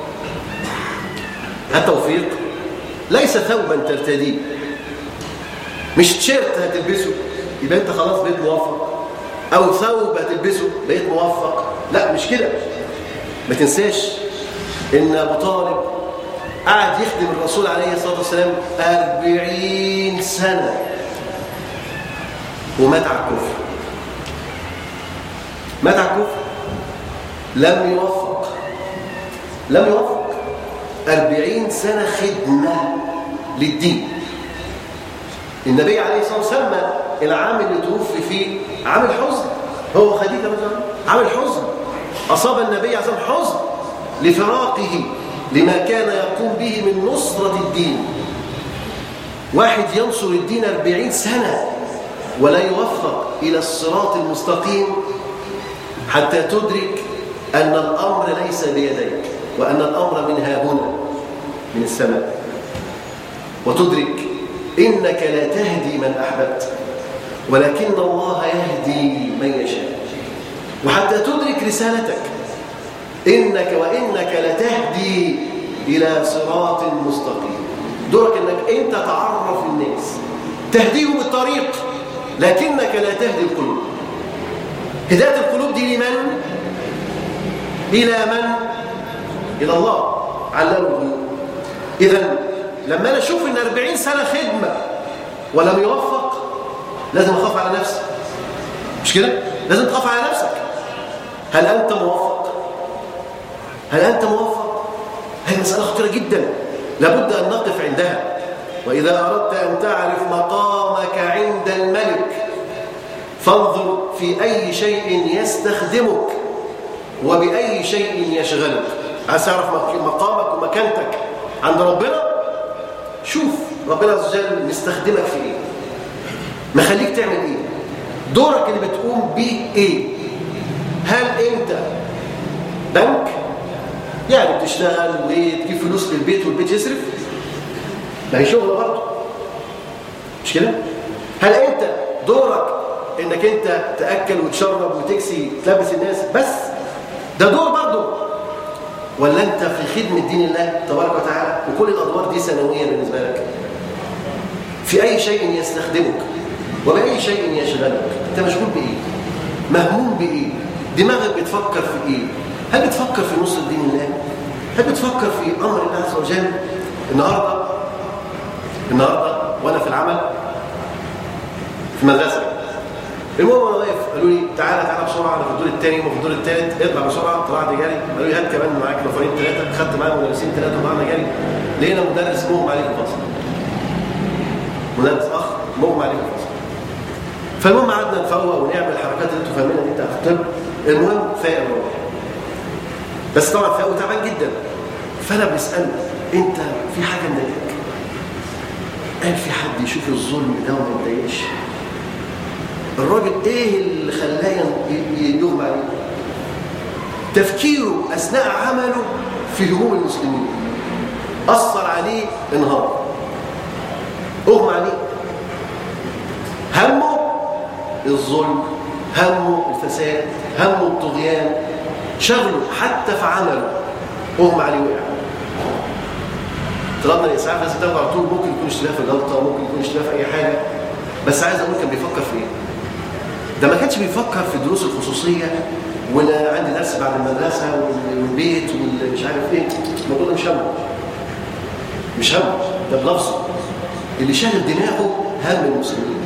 Speaker 1: التوفيق ليس ثوبا ترتديه، مش تيشيرت هتلبسه يبقى انت خلاص بقيت موفق، او ثوب هتلبسه بقيت موفق. لا، مش كده. ما تنساش ان ابو طالب قعد يخدم الرسول عليه الصلاه والسلام 40 سنه ومات على الكفر. مات على الكفر، لم يوفق. 40 سنه خدمه للدين. النبي عليه الصلاة والسلام سمى العام اللي توفي فيه عام الحزن، هو خديجة مثلا عام الحزن، أصاب النبي عليه الصلاة والسلام حزن لفراقه لما كان يقوم به من نصرة الدين. واحد ينصر الدين 40 سنة ولا يوفق إلى الصراط المستقيم حتى تدرك أن الأمر ليس بيديك، وأن الأمر من ها هنا من السماء، وتدرك إنك لا تهدي من أحببت ولكن الله يهدي من يشاء، وحتى تدرك رسالتك إنك لتهدي إلى صراط مستقيم. دورك إنك أنت تعرف الناس، تهديهم الطريق، لكنك لا تهدي القلوب. هداية القلوب دي لمن؟ إلى من؟ إلى الله علام الغيوب. إذن لما أنا أشوف إن 40 سنة خدمة ولم يوفق، لازم أخاف على نفسي، مش كده؟ لازم تخاف على نفسك. هل أنت موفق؟ هل أنت موفق؟ هذه مسألة خطيرة جدا لابد أن نقف عندها. وإذا أردت أن تعرف مقامك عند الملك فانظر في أي شيء يستخدمك وبأي شيء يشغلك. عايز تعرف مقامك ومكانتك عند ربنا؟ شوف ربنا عز وجل مستخدمك في إيه، مخليك تعمل إيه، دورك اللي بتقوم بيه إيه. هل أنت بنك يعني بتشتغل وتجيب فلوس للبيت والبيت يصرف؟ ما هي شغل برضه، مش كده؟ هل أنت دورك إنك أنت تأكل وتشرب وتكسي تلبس الناس بس؟ ده دور برضه. ولا أنت في خدمة دين الله تبارك وتعالى وكل الأدوار دي ثانوية بالنسبة لك؟ في أي شيء يستخدمك وبأي شيء يشغلك. أنت مشغول بإيه؟ مهموم بإيه؟ دماغك بتفكر في إيه؟ هل بتفكر في نصر دين الله؟ هل بتفكر في أمر الله عز وجل؟ النهاردة وأنا في العمل في المدرسة، المهم وانا واقف قالوا لي تعالى بسرعه، انا في الدور الثاني وفي الدور الثالث، اطلع بسرعه. طلعت جري، قالوا لي هات كمان معاك نفرين 3، خدت معايا مدرسين 3 وطلعنا جري. لقينا مدرس مغمى عليه في الفصل، مدرس اخ مغمى عليه في الفصل. فالمهم قعدنا نفوق ونعمل الحركات اللي انتوا فاهمينها دي بتاعت الطب. المهم فايق الروح، بس طبعا فايق وتعبان جدا. فانا بنساله انت في حاجه مضايقك؟ قال في حد يشوف الظلم ده وما يتضايقش؟ الراجل ايه اللي خلاه يغمى عليه؟ تفكيره اثناء عمله في هموم المسلمين اثر عليه، انهار، اغمى عليه. همه الظلم، همه الفساد، همه الطغيان، شغله حتى في عمله اغمى عليه، وقع. طلبنا الاسعاف لازم تاخده على طول، ممكن يكون اشتباه في جلطه، ممكن يكون اشتباه في اي حاجه، بس عايز اقول كان بيفكر في ايه؟ ده ما كانش بيفكر في الدروس الخصوصيه ولا عندي درس بعد المدرسه والبيت والمش عارف ايه. الموضوع ده مش همه، ده بلفظه. اللي شاغل دماغه هم المسلمين،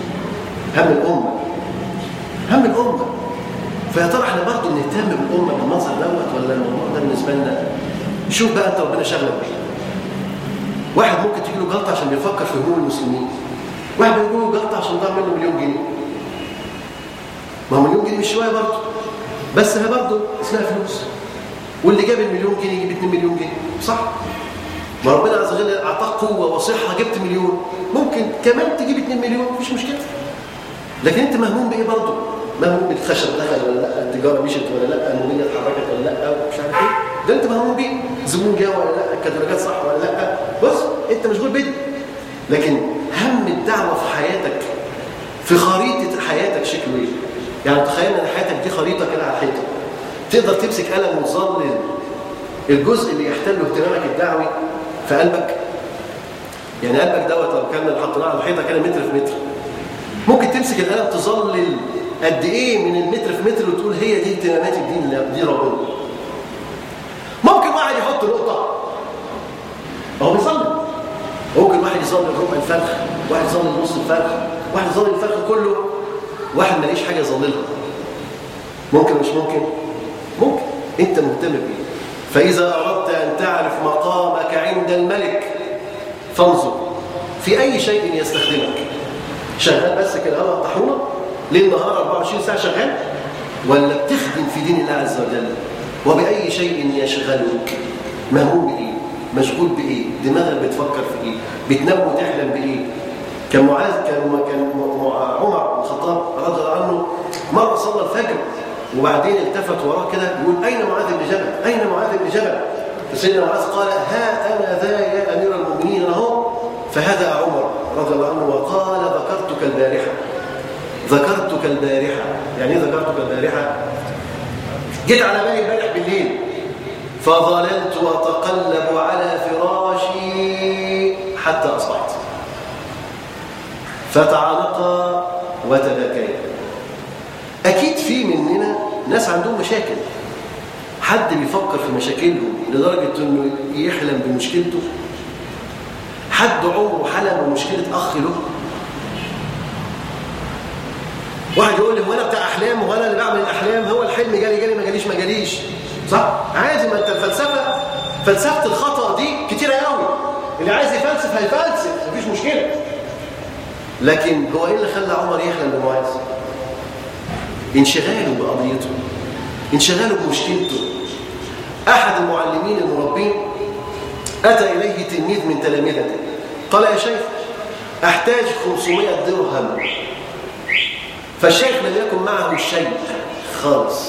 Speaker 1: هم الامه. فيا ترى احنا برضه بنهتم بالامه بالمنظر دوت ولا الموضوع ده بالنسبه لنا؟ شوف بقى انت ربنا شغلك بايه. واحد ممكن تجي له جلطه عشان بيفكر في هموم المسلمين، واحد بيجي له جلطه عشان ضاع منه مليون جنيه. ما هو مليون جنيه مش شويه برضه، بس هي برضه اسمها فلوس، واللي جاب المليون جنيه يجيب 2 مليون جنيه، صح؟ ما ربنا عز وجل اعطاك قوه وصحه، جبت مليون، ممكن كمان تجيب 2 مليون، مفيش مشكله. لكن انت مهموم بايه برضه؟ مهموم بالخشب دخل ولا لا، التجاره مشت ولا لا، الموبيليا اتحركت ولا لا، مش عارف ايه. ده انت مهموم بيه، زبون جه ولا لا، الكتالوجات صح ولا لا. بص انت مشغول بيه. لكن هم الدعوه في حياتك، في خريطه حياتك شكله ايه؟ يعني تخيل ان حياتك دي خريطه كده على الحيطه، تقدر تمسك قلم وتظلل الجزء اللي يحتل اهتمامك الدعوي في قلبك؟ يعني قلبك دوت لو كان حطيناه على الحيطه كده متر في متر، ممكن تمسك القلم تظلل قد ايه من المتر في متر وتقول هي دي اهتمامات الدين، دي ربنا. ممكن واحد يحط نقطه هو بيظلل، ممكن واحد يظلل ربع الفرخ، واحد يظلل نص الفرخ، واحد يظلل الفرخ كله، واحد ماليش حاجه يظللها. ممكن مش ممكن؟ ممكن. انت مهتم بيه. فاذا اردت ان تعرف مقامك عند الملك فانظر في أي شيء يستخدمك؟ شغال بس كده هو الطاحونه ليل نهار 24 ساعة شغال، ولا بتخدم في دين الله عز وجل؟ وبأي شيء يشغلك؟ مهموم بإيه؟ مشغول بإيه؟ دماغك بتفكر في إيه؟ بتنام وتحلم بإيه؟ كان عمر بن الخطاب رضي الله عنه مرة صلى الفجر وبعدين التفت وراه كده يقول أين معاذ بن جبل؟ أين معاذ بن جبل؟ فسيدنا معاذ قال ها أنا ذا يا أمير المؤمنين أهو. فهدأ عمر رضي الله عنه وقال ذكرتك البارحة. ذكرتك البارحة. يعني ايه ذكرتك البارحة؟ جيت على بالي البارح بالليل فظللت أتقلب على فراشي حتى أصبحت. فتعانقا وتباكيا. أكيد في مننا ناس عندهم مشاكل، حد بيفكر في مشاكلهم لدرجة أنه يحلم بمشكلته؟ حد عمره حلم بمشكلة أخ له؟ واحد يقول لي هو أنا بتاع أحلام وأنا اللي بعمل الأحلام، هو الحلم جالي ما جاليش صح؟ عادي، ما أنت فلسفة الخطأ دي كتيرة قوي، اللي عايز يفلسف هيفلسف مفيش مشكلة. لكن هو إيه اللي خلى عمر يحلم بمعاذ؟ انشغاله بقضيته، انشغاله بمشكلته. أحد المعلمين المربين أتى إليه تلميذ من تلامذته قال يا شيخ أحتاج 500 درهم. فالشيخ لم يكن معه شيء خالص،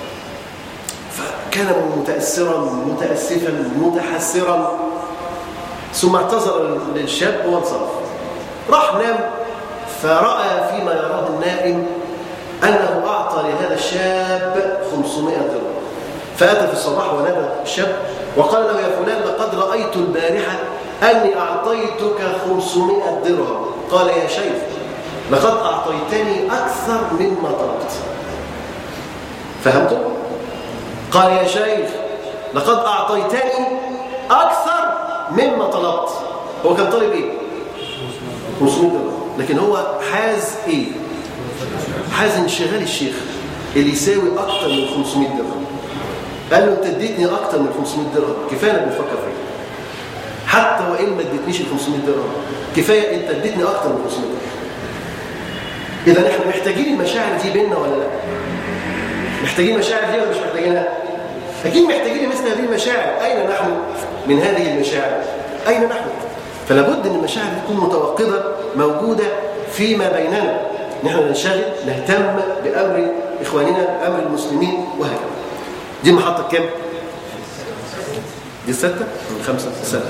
Speaker 1: فكان متأثرا متأسفا متحسرا، ثم اعتذر للشاب وانصرف. راح نام فرأى فيما يراه النائم أنه أعطى لهذا الشاب 500 درهم. فأتى في الصباح ونادى الشاب وقال له يا فلان لقد رأيت البارحة أني أعطيتك 500 درهم. قال يا شيخ لقد أعطيتني أكثر مما طلبت. فهمتم؟ قال يا شيخ لقد أعطيتني أكثر مما طلبت. هو كان طالب إيه؟ 500 درهم، لكن هو حاز إيه؟ حاز انشغال الشيخ اللي يساوي أكثر من 500 درهم. قال له أنت اديتني أكثر من 500 درهم، كفاية أنا بنفكر فيه. حتى وإن ما اديتنيش ال 500 درهم كفاية أنت اديتني أكثر من 500 درهم. إذا إحنا محتاجين المشاعر دي بيننا ولا لا؟ محتاجين المشاعر دي ولا مش محتاجينها؟ أكيد محتاجين مثل هذه المشاعر. أين نحن من هذه المشاعر؟ أين نحن؟ فلا بد أن المشاعر تكون متوقظة موجودة فيما بيننا، نحن ننشغل نهتم بأمر إخواننا أمر المسلمين وهكذا. دي المحطة كام؟ دي 6؟ من 5 6.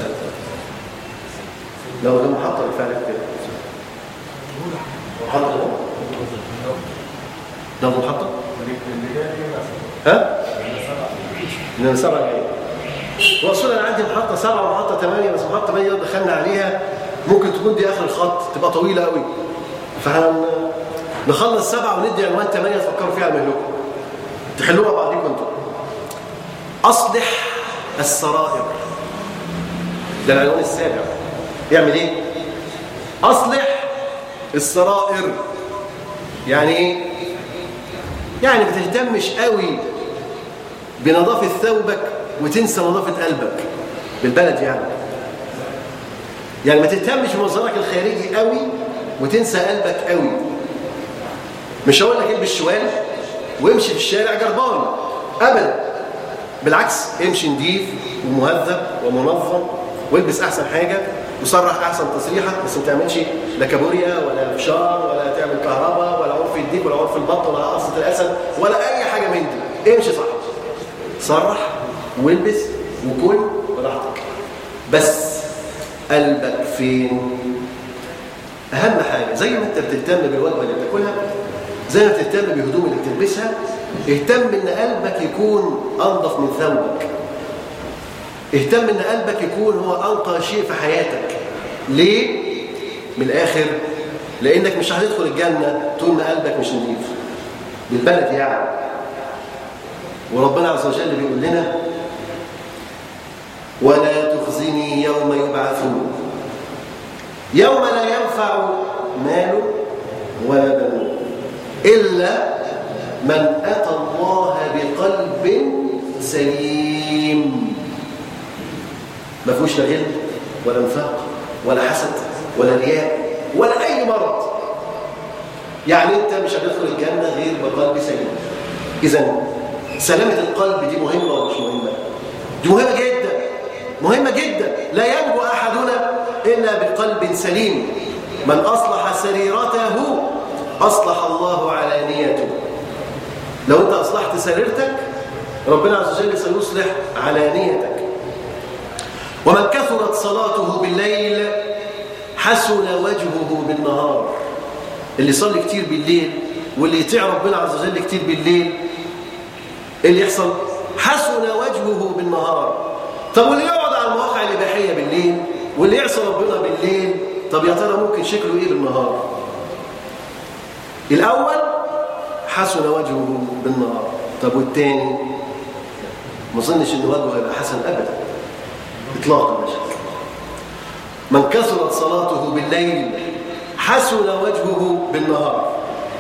Speaker 1: لو ده محطة بالفعل كده محطة ده محطة؟ ها؟ من 7 جاية. وصلنا أنا عندي محطة 7 ومحطة 8، بس محطة 8 دخلنا عليها ممكن تكون دي آخر الخط، تبقى طويلة قوي. نخلص 7 وندي عنوان 8 تفكروا فيها اعمل لكم تحلوها بعضيكم انتم. أصلح السرائر، ده العنوان السابع. يعمل ايه؟ أصلح السرائر. يعني ايه؟ يعني ما تهتمش قوي بنظافة ثوبك وتنسى نظافة قلبك بالبلد. يعني ما تهتمش بمظهرك الخارجي قوي وتنسى قلبك قوي. مش هقول لك البس شوال وامشي في الشارع جربان ابدا، بالعكس امشي نظيف ومهذب ومنظم والبس احسن حاجه وصرح احسن تصريحه، بس ما تعملش لا كابوريا ولا فشار ولا تعمل كهرباء ولا عرف الديك ولا عرف البط ولا قصه الاسد ولا اي حاجه من دي. امشي صح، صرح والبس وكل براحتك، بس قلبك فين؟ اهم حاجه زي ما انت بتهتم بالوجبه اللي بتاكلها، زي ما بتهتم بالهدوم اللي بتلبسها، اهتم ان قلبك يكون انظف من ثوبك. اهتم ان قلبك يكون هو انقى شيء في حياتك. ليه؟ من الاخر لانك مش هتدخل الجنه طول ما قلبك مش نظيف بالبلد يعني. وربنا عز وجل بيقول لنا ولا تخزني يوم يبعثون يوم لا ينفع مال ولا بنون إلا من أتى الله بقلب سليم، ما فيهوش لا غل ولا نفاق ولا حسد ولا رياء ولا أي مرض. يعني أنت مش هتدخل الجنة غير بقلب سليم. إذن سلامة القلب دي مهمة ولا مش مهمة؟ دي مهمة جدا، مهمة جدا. لا ينجو أحدنا إلا بقلب سليم. من أصلح سريرته أصلح الله علانيته. لو أنت أصلحت سريرتك ربنا عز وجل سيصلح علانيتك. ومن كثرت صلاته بالليل حسن وجهه بالنهار. اللي يصلي كتير بالليل واللي يطيع ربنا عز وجل كتير بالليل اللي يحصل حسن وجهه بالنهار. طب واللي يقعد على المواقع الإباحية بالليل واللي يعصي ربنا بالليل، طب يا ترى ممكن شكله ايه بالنهار؟ الأول حسن وجهه بالنهار. طب والتاني ما اظنش ان وجهه هيبقى حسن ابدا اطلاقا. من كثرت صلاته بالليل حسن وجهه بالنهار.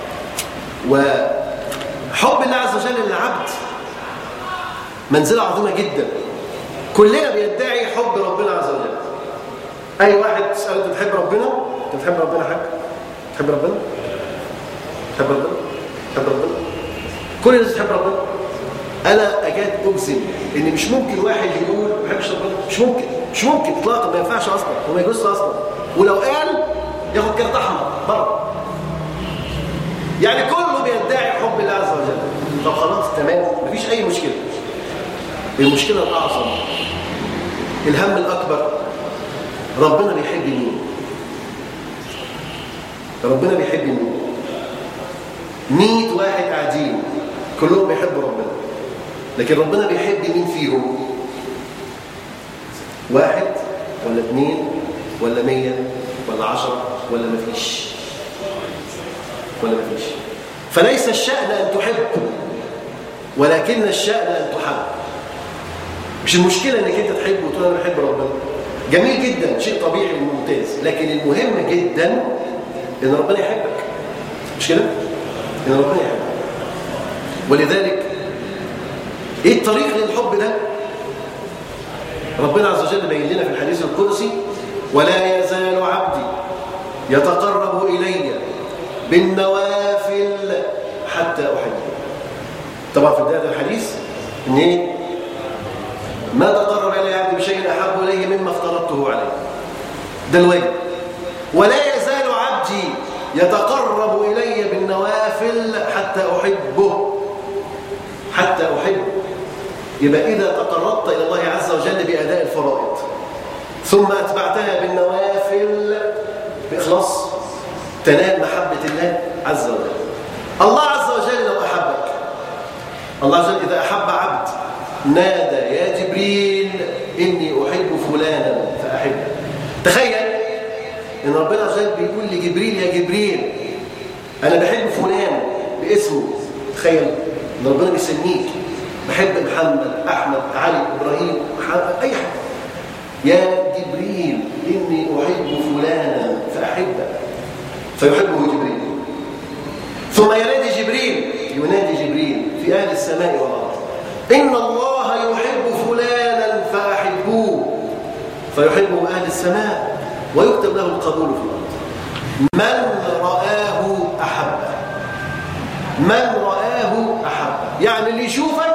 Speaker 1: وحب الله عز وجل للعبد منزلة عظيمة جدا. كلنا بيدعي حب ربنا عز وجل. اي واحد تسأله انت بتحب ربنا؟ انت بتحب ربنا حاجة؟ بتحب ربنا؟ بتحب ربنا؟ بتحب ربنا؟ كل الناس بتحب ربنا. انا اكاد اجزم ان مش ممكن واحد يقول ما بحبش ربنا. مش ممكن اطلاقا. ما ينفعش اصلا وما يجوزش اصلا. ولو قال ياخد كارت احمر بره. يعني كله بيدعي حب الله عز وجل. طب خلاص تمام، مفيش اي مشكله. المشكله الاعظم، الهم الاكبر، ربنا بيحب مين؟ ربنا بيحب مين؟ 100 واحد قاعدين كلهم بيحبوا ربنا، لكن ربنا بيحب مين فيهم؟ 1 ولا 2 ولا 100 ولا 10 ولا مفيش؟ ولا مفيش. فليس الشأن أن تحب، ولكن الشأن أن تحب. مش المشكلة أنك أنت تحب وتقول أنا بحب ربنا، جميل جدا، شيء طبيعي وممتاز، لكن المهم جدا أن ربنا يحبك. مش كده؟ أن ربنا يحبك. ولذلك إيه الطريق للحب ده؟ ربنا عز وجل بين لنا في الحديث القدسي: ولا يزال عبدي يتقرب إلي بالنوافل حتى أحبه. طبعا في بداية الحديث إن إيه؟ ما تقرب إلي عبدي بشيء أحب إليه مما افترضته عليه. ده الواجب. ولا يزال عبدي يتقرب إلي بالنوافل حتى أحبه. حتى أحبه. يبقى إذا تقربت إلى الله عز وجل بأداء الفرائض ثم أتبعتها بالنوافل بإخلاص تنال محبة الله عز وجل. الله عز وجل لو أحبك، الله عز وجل إذا أحب عبد نادى: يا جبريل إني أحب فلانا فأحبه. تخيل إن ربنا عز وجل بيقول لجبريل: يا جبريل أنا بحب فلان باسمه. تخيل إن ربنا بيسميك: بحب محمد، أحمد، علي، إبراهيم، محمد، أي حد. يا جبريل إني أحب فلانا فأحبه، فيحبه جبريل. ثم ينادي جبريل في أهل السماء والأرض: إن الله يحب فلانا فأحبوه، فيحبه أهل السماء ويكتب له القبول في الأرض. من رآه أحبه. من رآه أحبه، يعني اللي يشوفك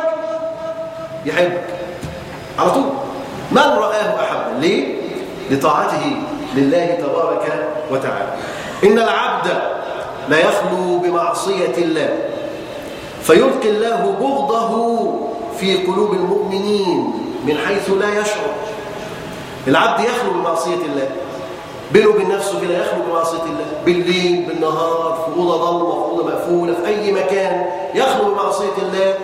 Speaker 1: يحبك على طول. من رآه أحبه. ليه؟ لطاعته لله تبارك وتعالى. إن العبد لا يخلو بمعصية الله فيلقي الله بغضه في قلوب المؤمنين من حيث لا يشعر. العبد يخلو بمعصية الله، بينه وبين نفسه كده يخلو بمعصية الله، بالليل بالنهار، في أوضة ضلمة، في أوضة مقفولة، في أي مكان يخلو بمعصية الله،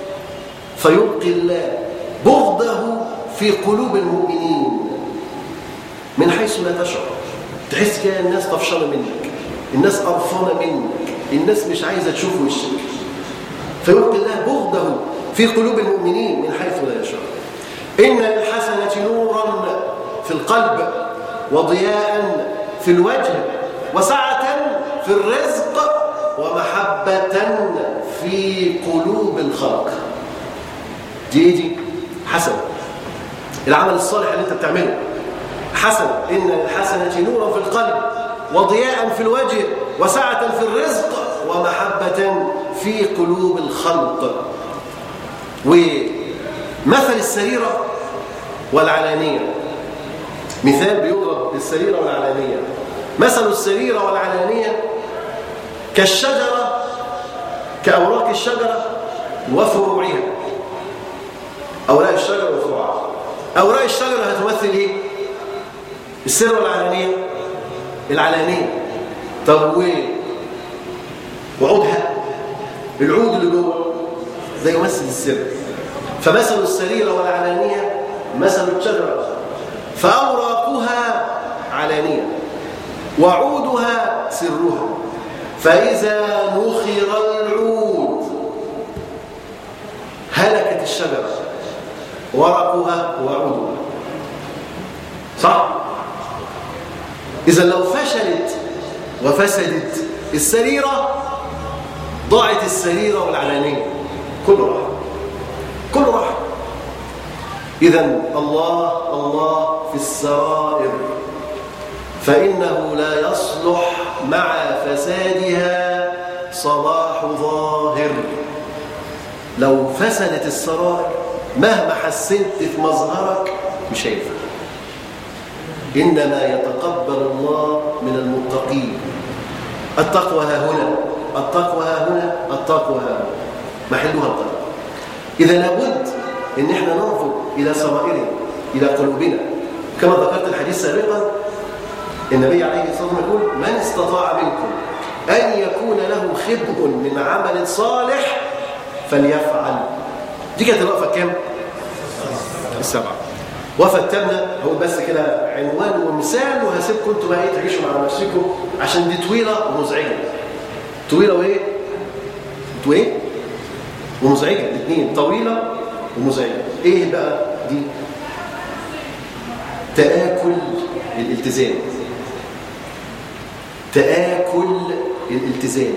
Speaker 1: فيلقي الله بغضه في قلوب المؤمنين من حيث لا تشعر. تحس كده الناس طفشانة منك، الناس قرفانة منك، الناس مش عايزة تشوف وشك، فيلقي الله بغضه في قلوب المؤمنين من حيث لا يشعر. إن للحسنة نورا في القلب وضياء في الوجه وسعة في الرزق ومحبة في قلوب الخلق. دي حسنة. العمل الصالح اللي انت بتعمله حسنة، إن الحسنة نورا في القلب وضياء في الوجه وسعة في الرزق ومحبة في قلوب الخلق. ومثل السريرة والعلانية، مثال بيضرب للسريرة والعلانية. مثل السريرة والعلانية كالشجرة، كأوراق الشجرة وفروعها. أوراق الشجرة وفروعها. أوراق الشجرة هتمثل إيه؟ السر والعلانية؟ العلانية. طب وعودها، العود اللي جوه ده يمثل السر. فمثل السريرة والعلانية مثل الشجرة، فأوراقها علانية وعودها سرها، فإذا نخر العود هلكت الشجرة ورقها وعودها. صح؟ إذا لو فشلت وفسدت السريرة ضاعت السريرة والعلانية، كله راح. إذن الله في السرائر، فإنه لا يصلح مع فسادها صلاح ظاهر. لو فسدت السرائر مهما حسنت في مظهرك مش هينفع. إنما يتقبل الله من المتقين. التقوى ها هنا، التقوى ها هنا، التقوى ها هنا، محلها القلب. إذا لابد إن احنا ننظر إلى سرائرنا، إلى قلوبنا. كما ذكرت الحديث سابقا، النبي عليه الصلاة والسلام يقول: من استطاع منكم أن يكون له خبء من عمل صالح فليفعل. دي كانت الوقفة كام؟ 7. وقفة التامنة هو بس كده عنوان ومثال، وهسيبكم انتوا بقى تعيشوا مع نفسكم، عشان دي طويلة ومزعجة. طويلة وايه؟ ومزعجة، الاثنين طويلة ومزعجة. ايه بقى دي؟ تآكل الالتزام. تآكل الالتزام.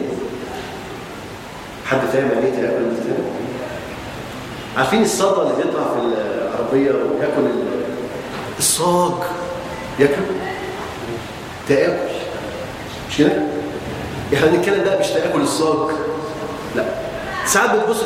Speaker 1: حد فاهم يعني ايه تآكل الالتزام؟ عارفين الصدى اللي بيطلع في العربية وياكل الصاج، ياكل تآكل، مش كده؟ احنا بنتكلم بقى مش تآكل الصاج، لا. ساعات بتبص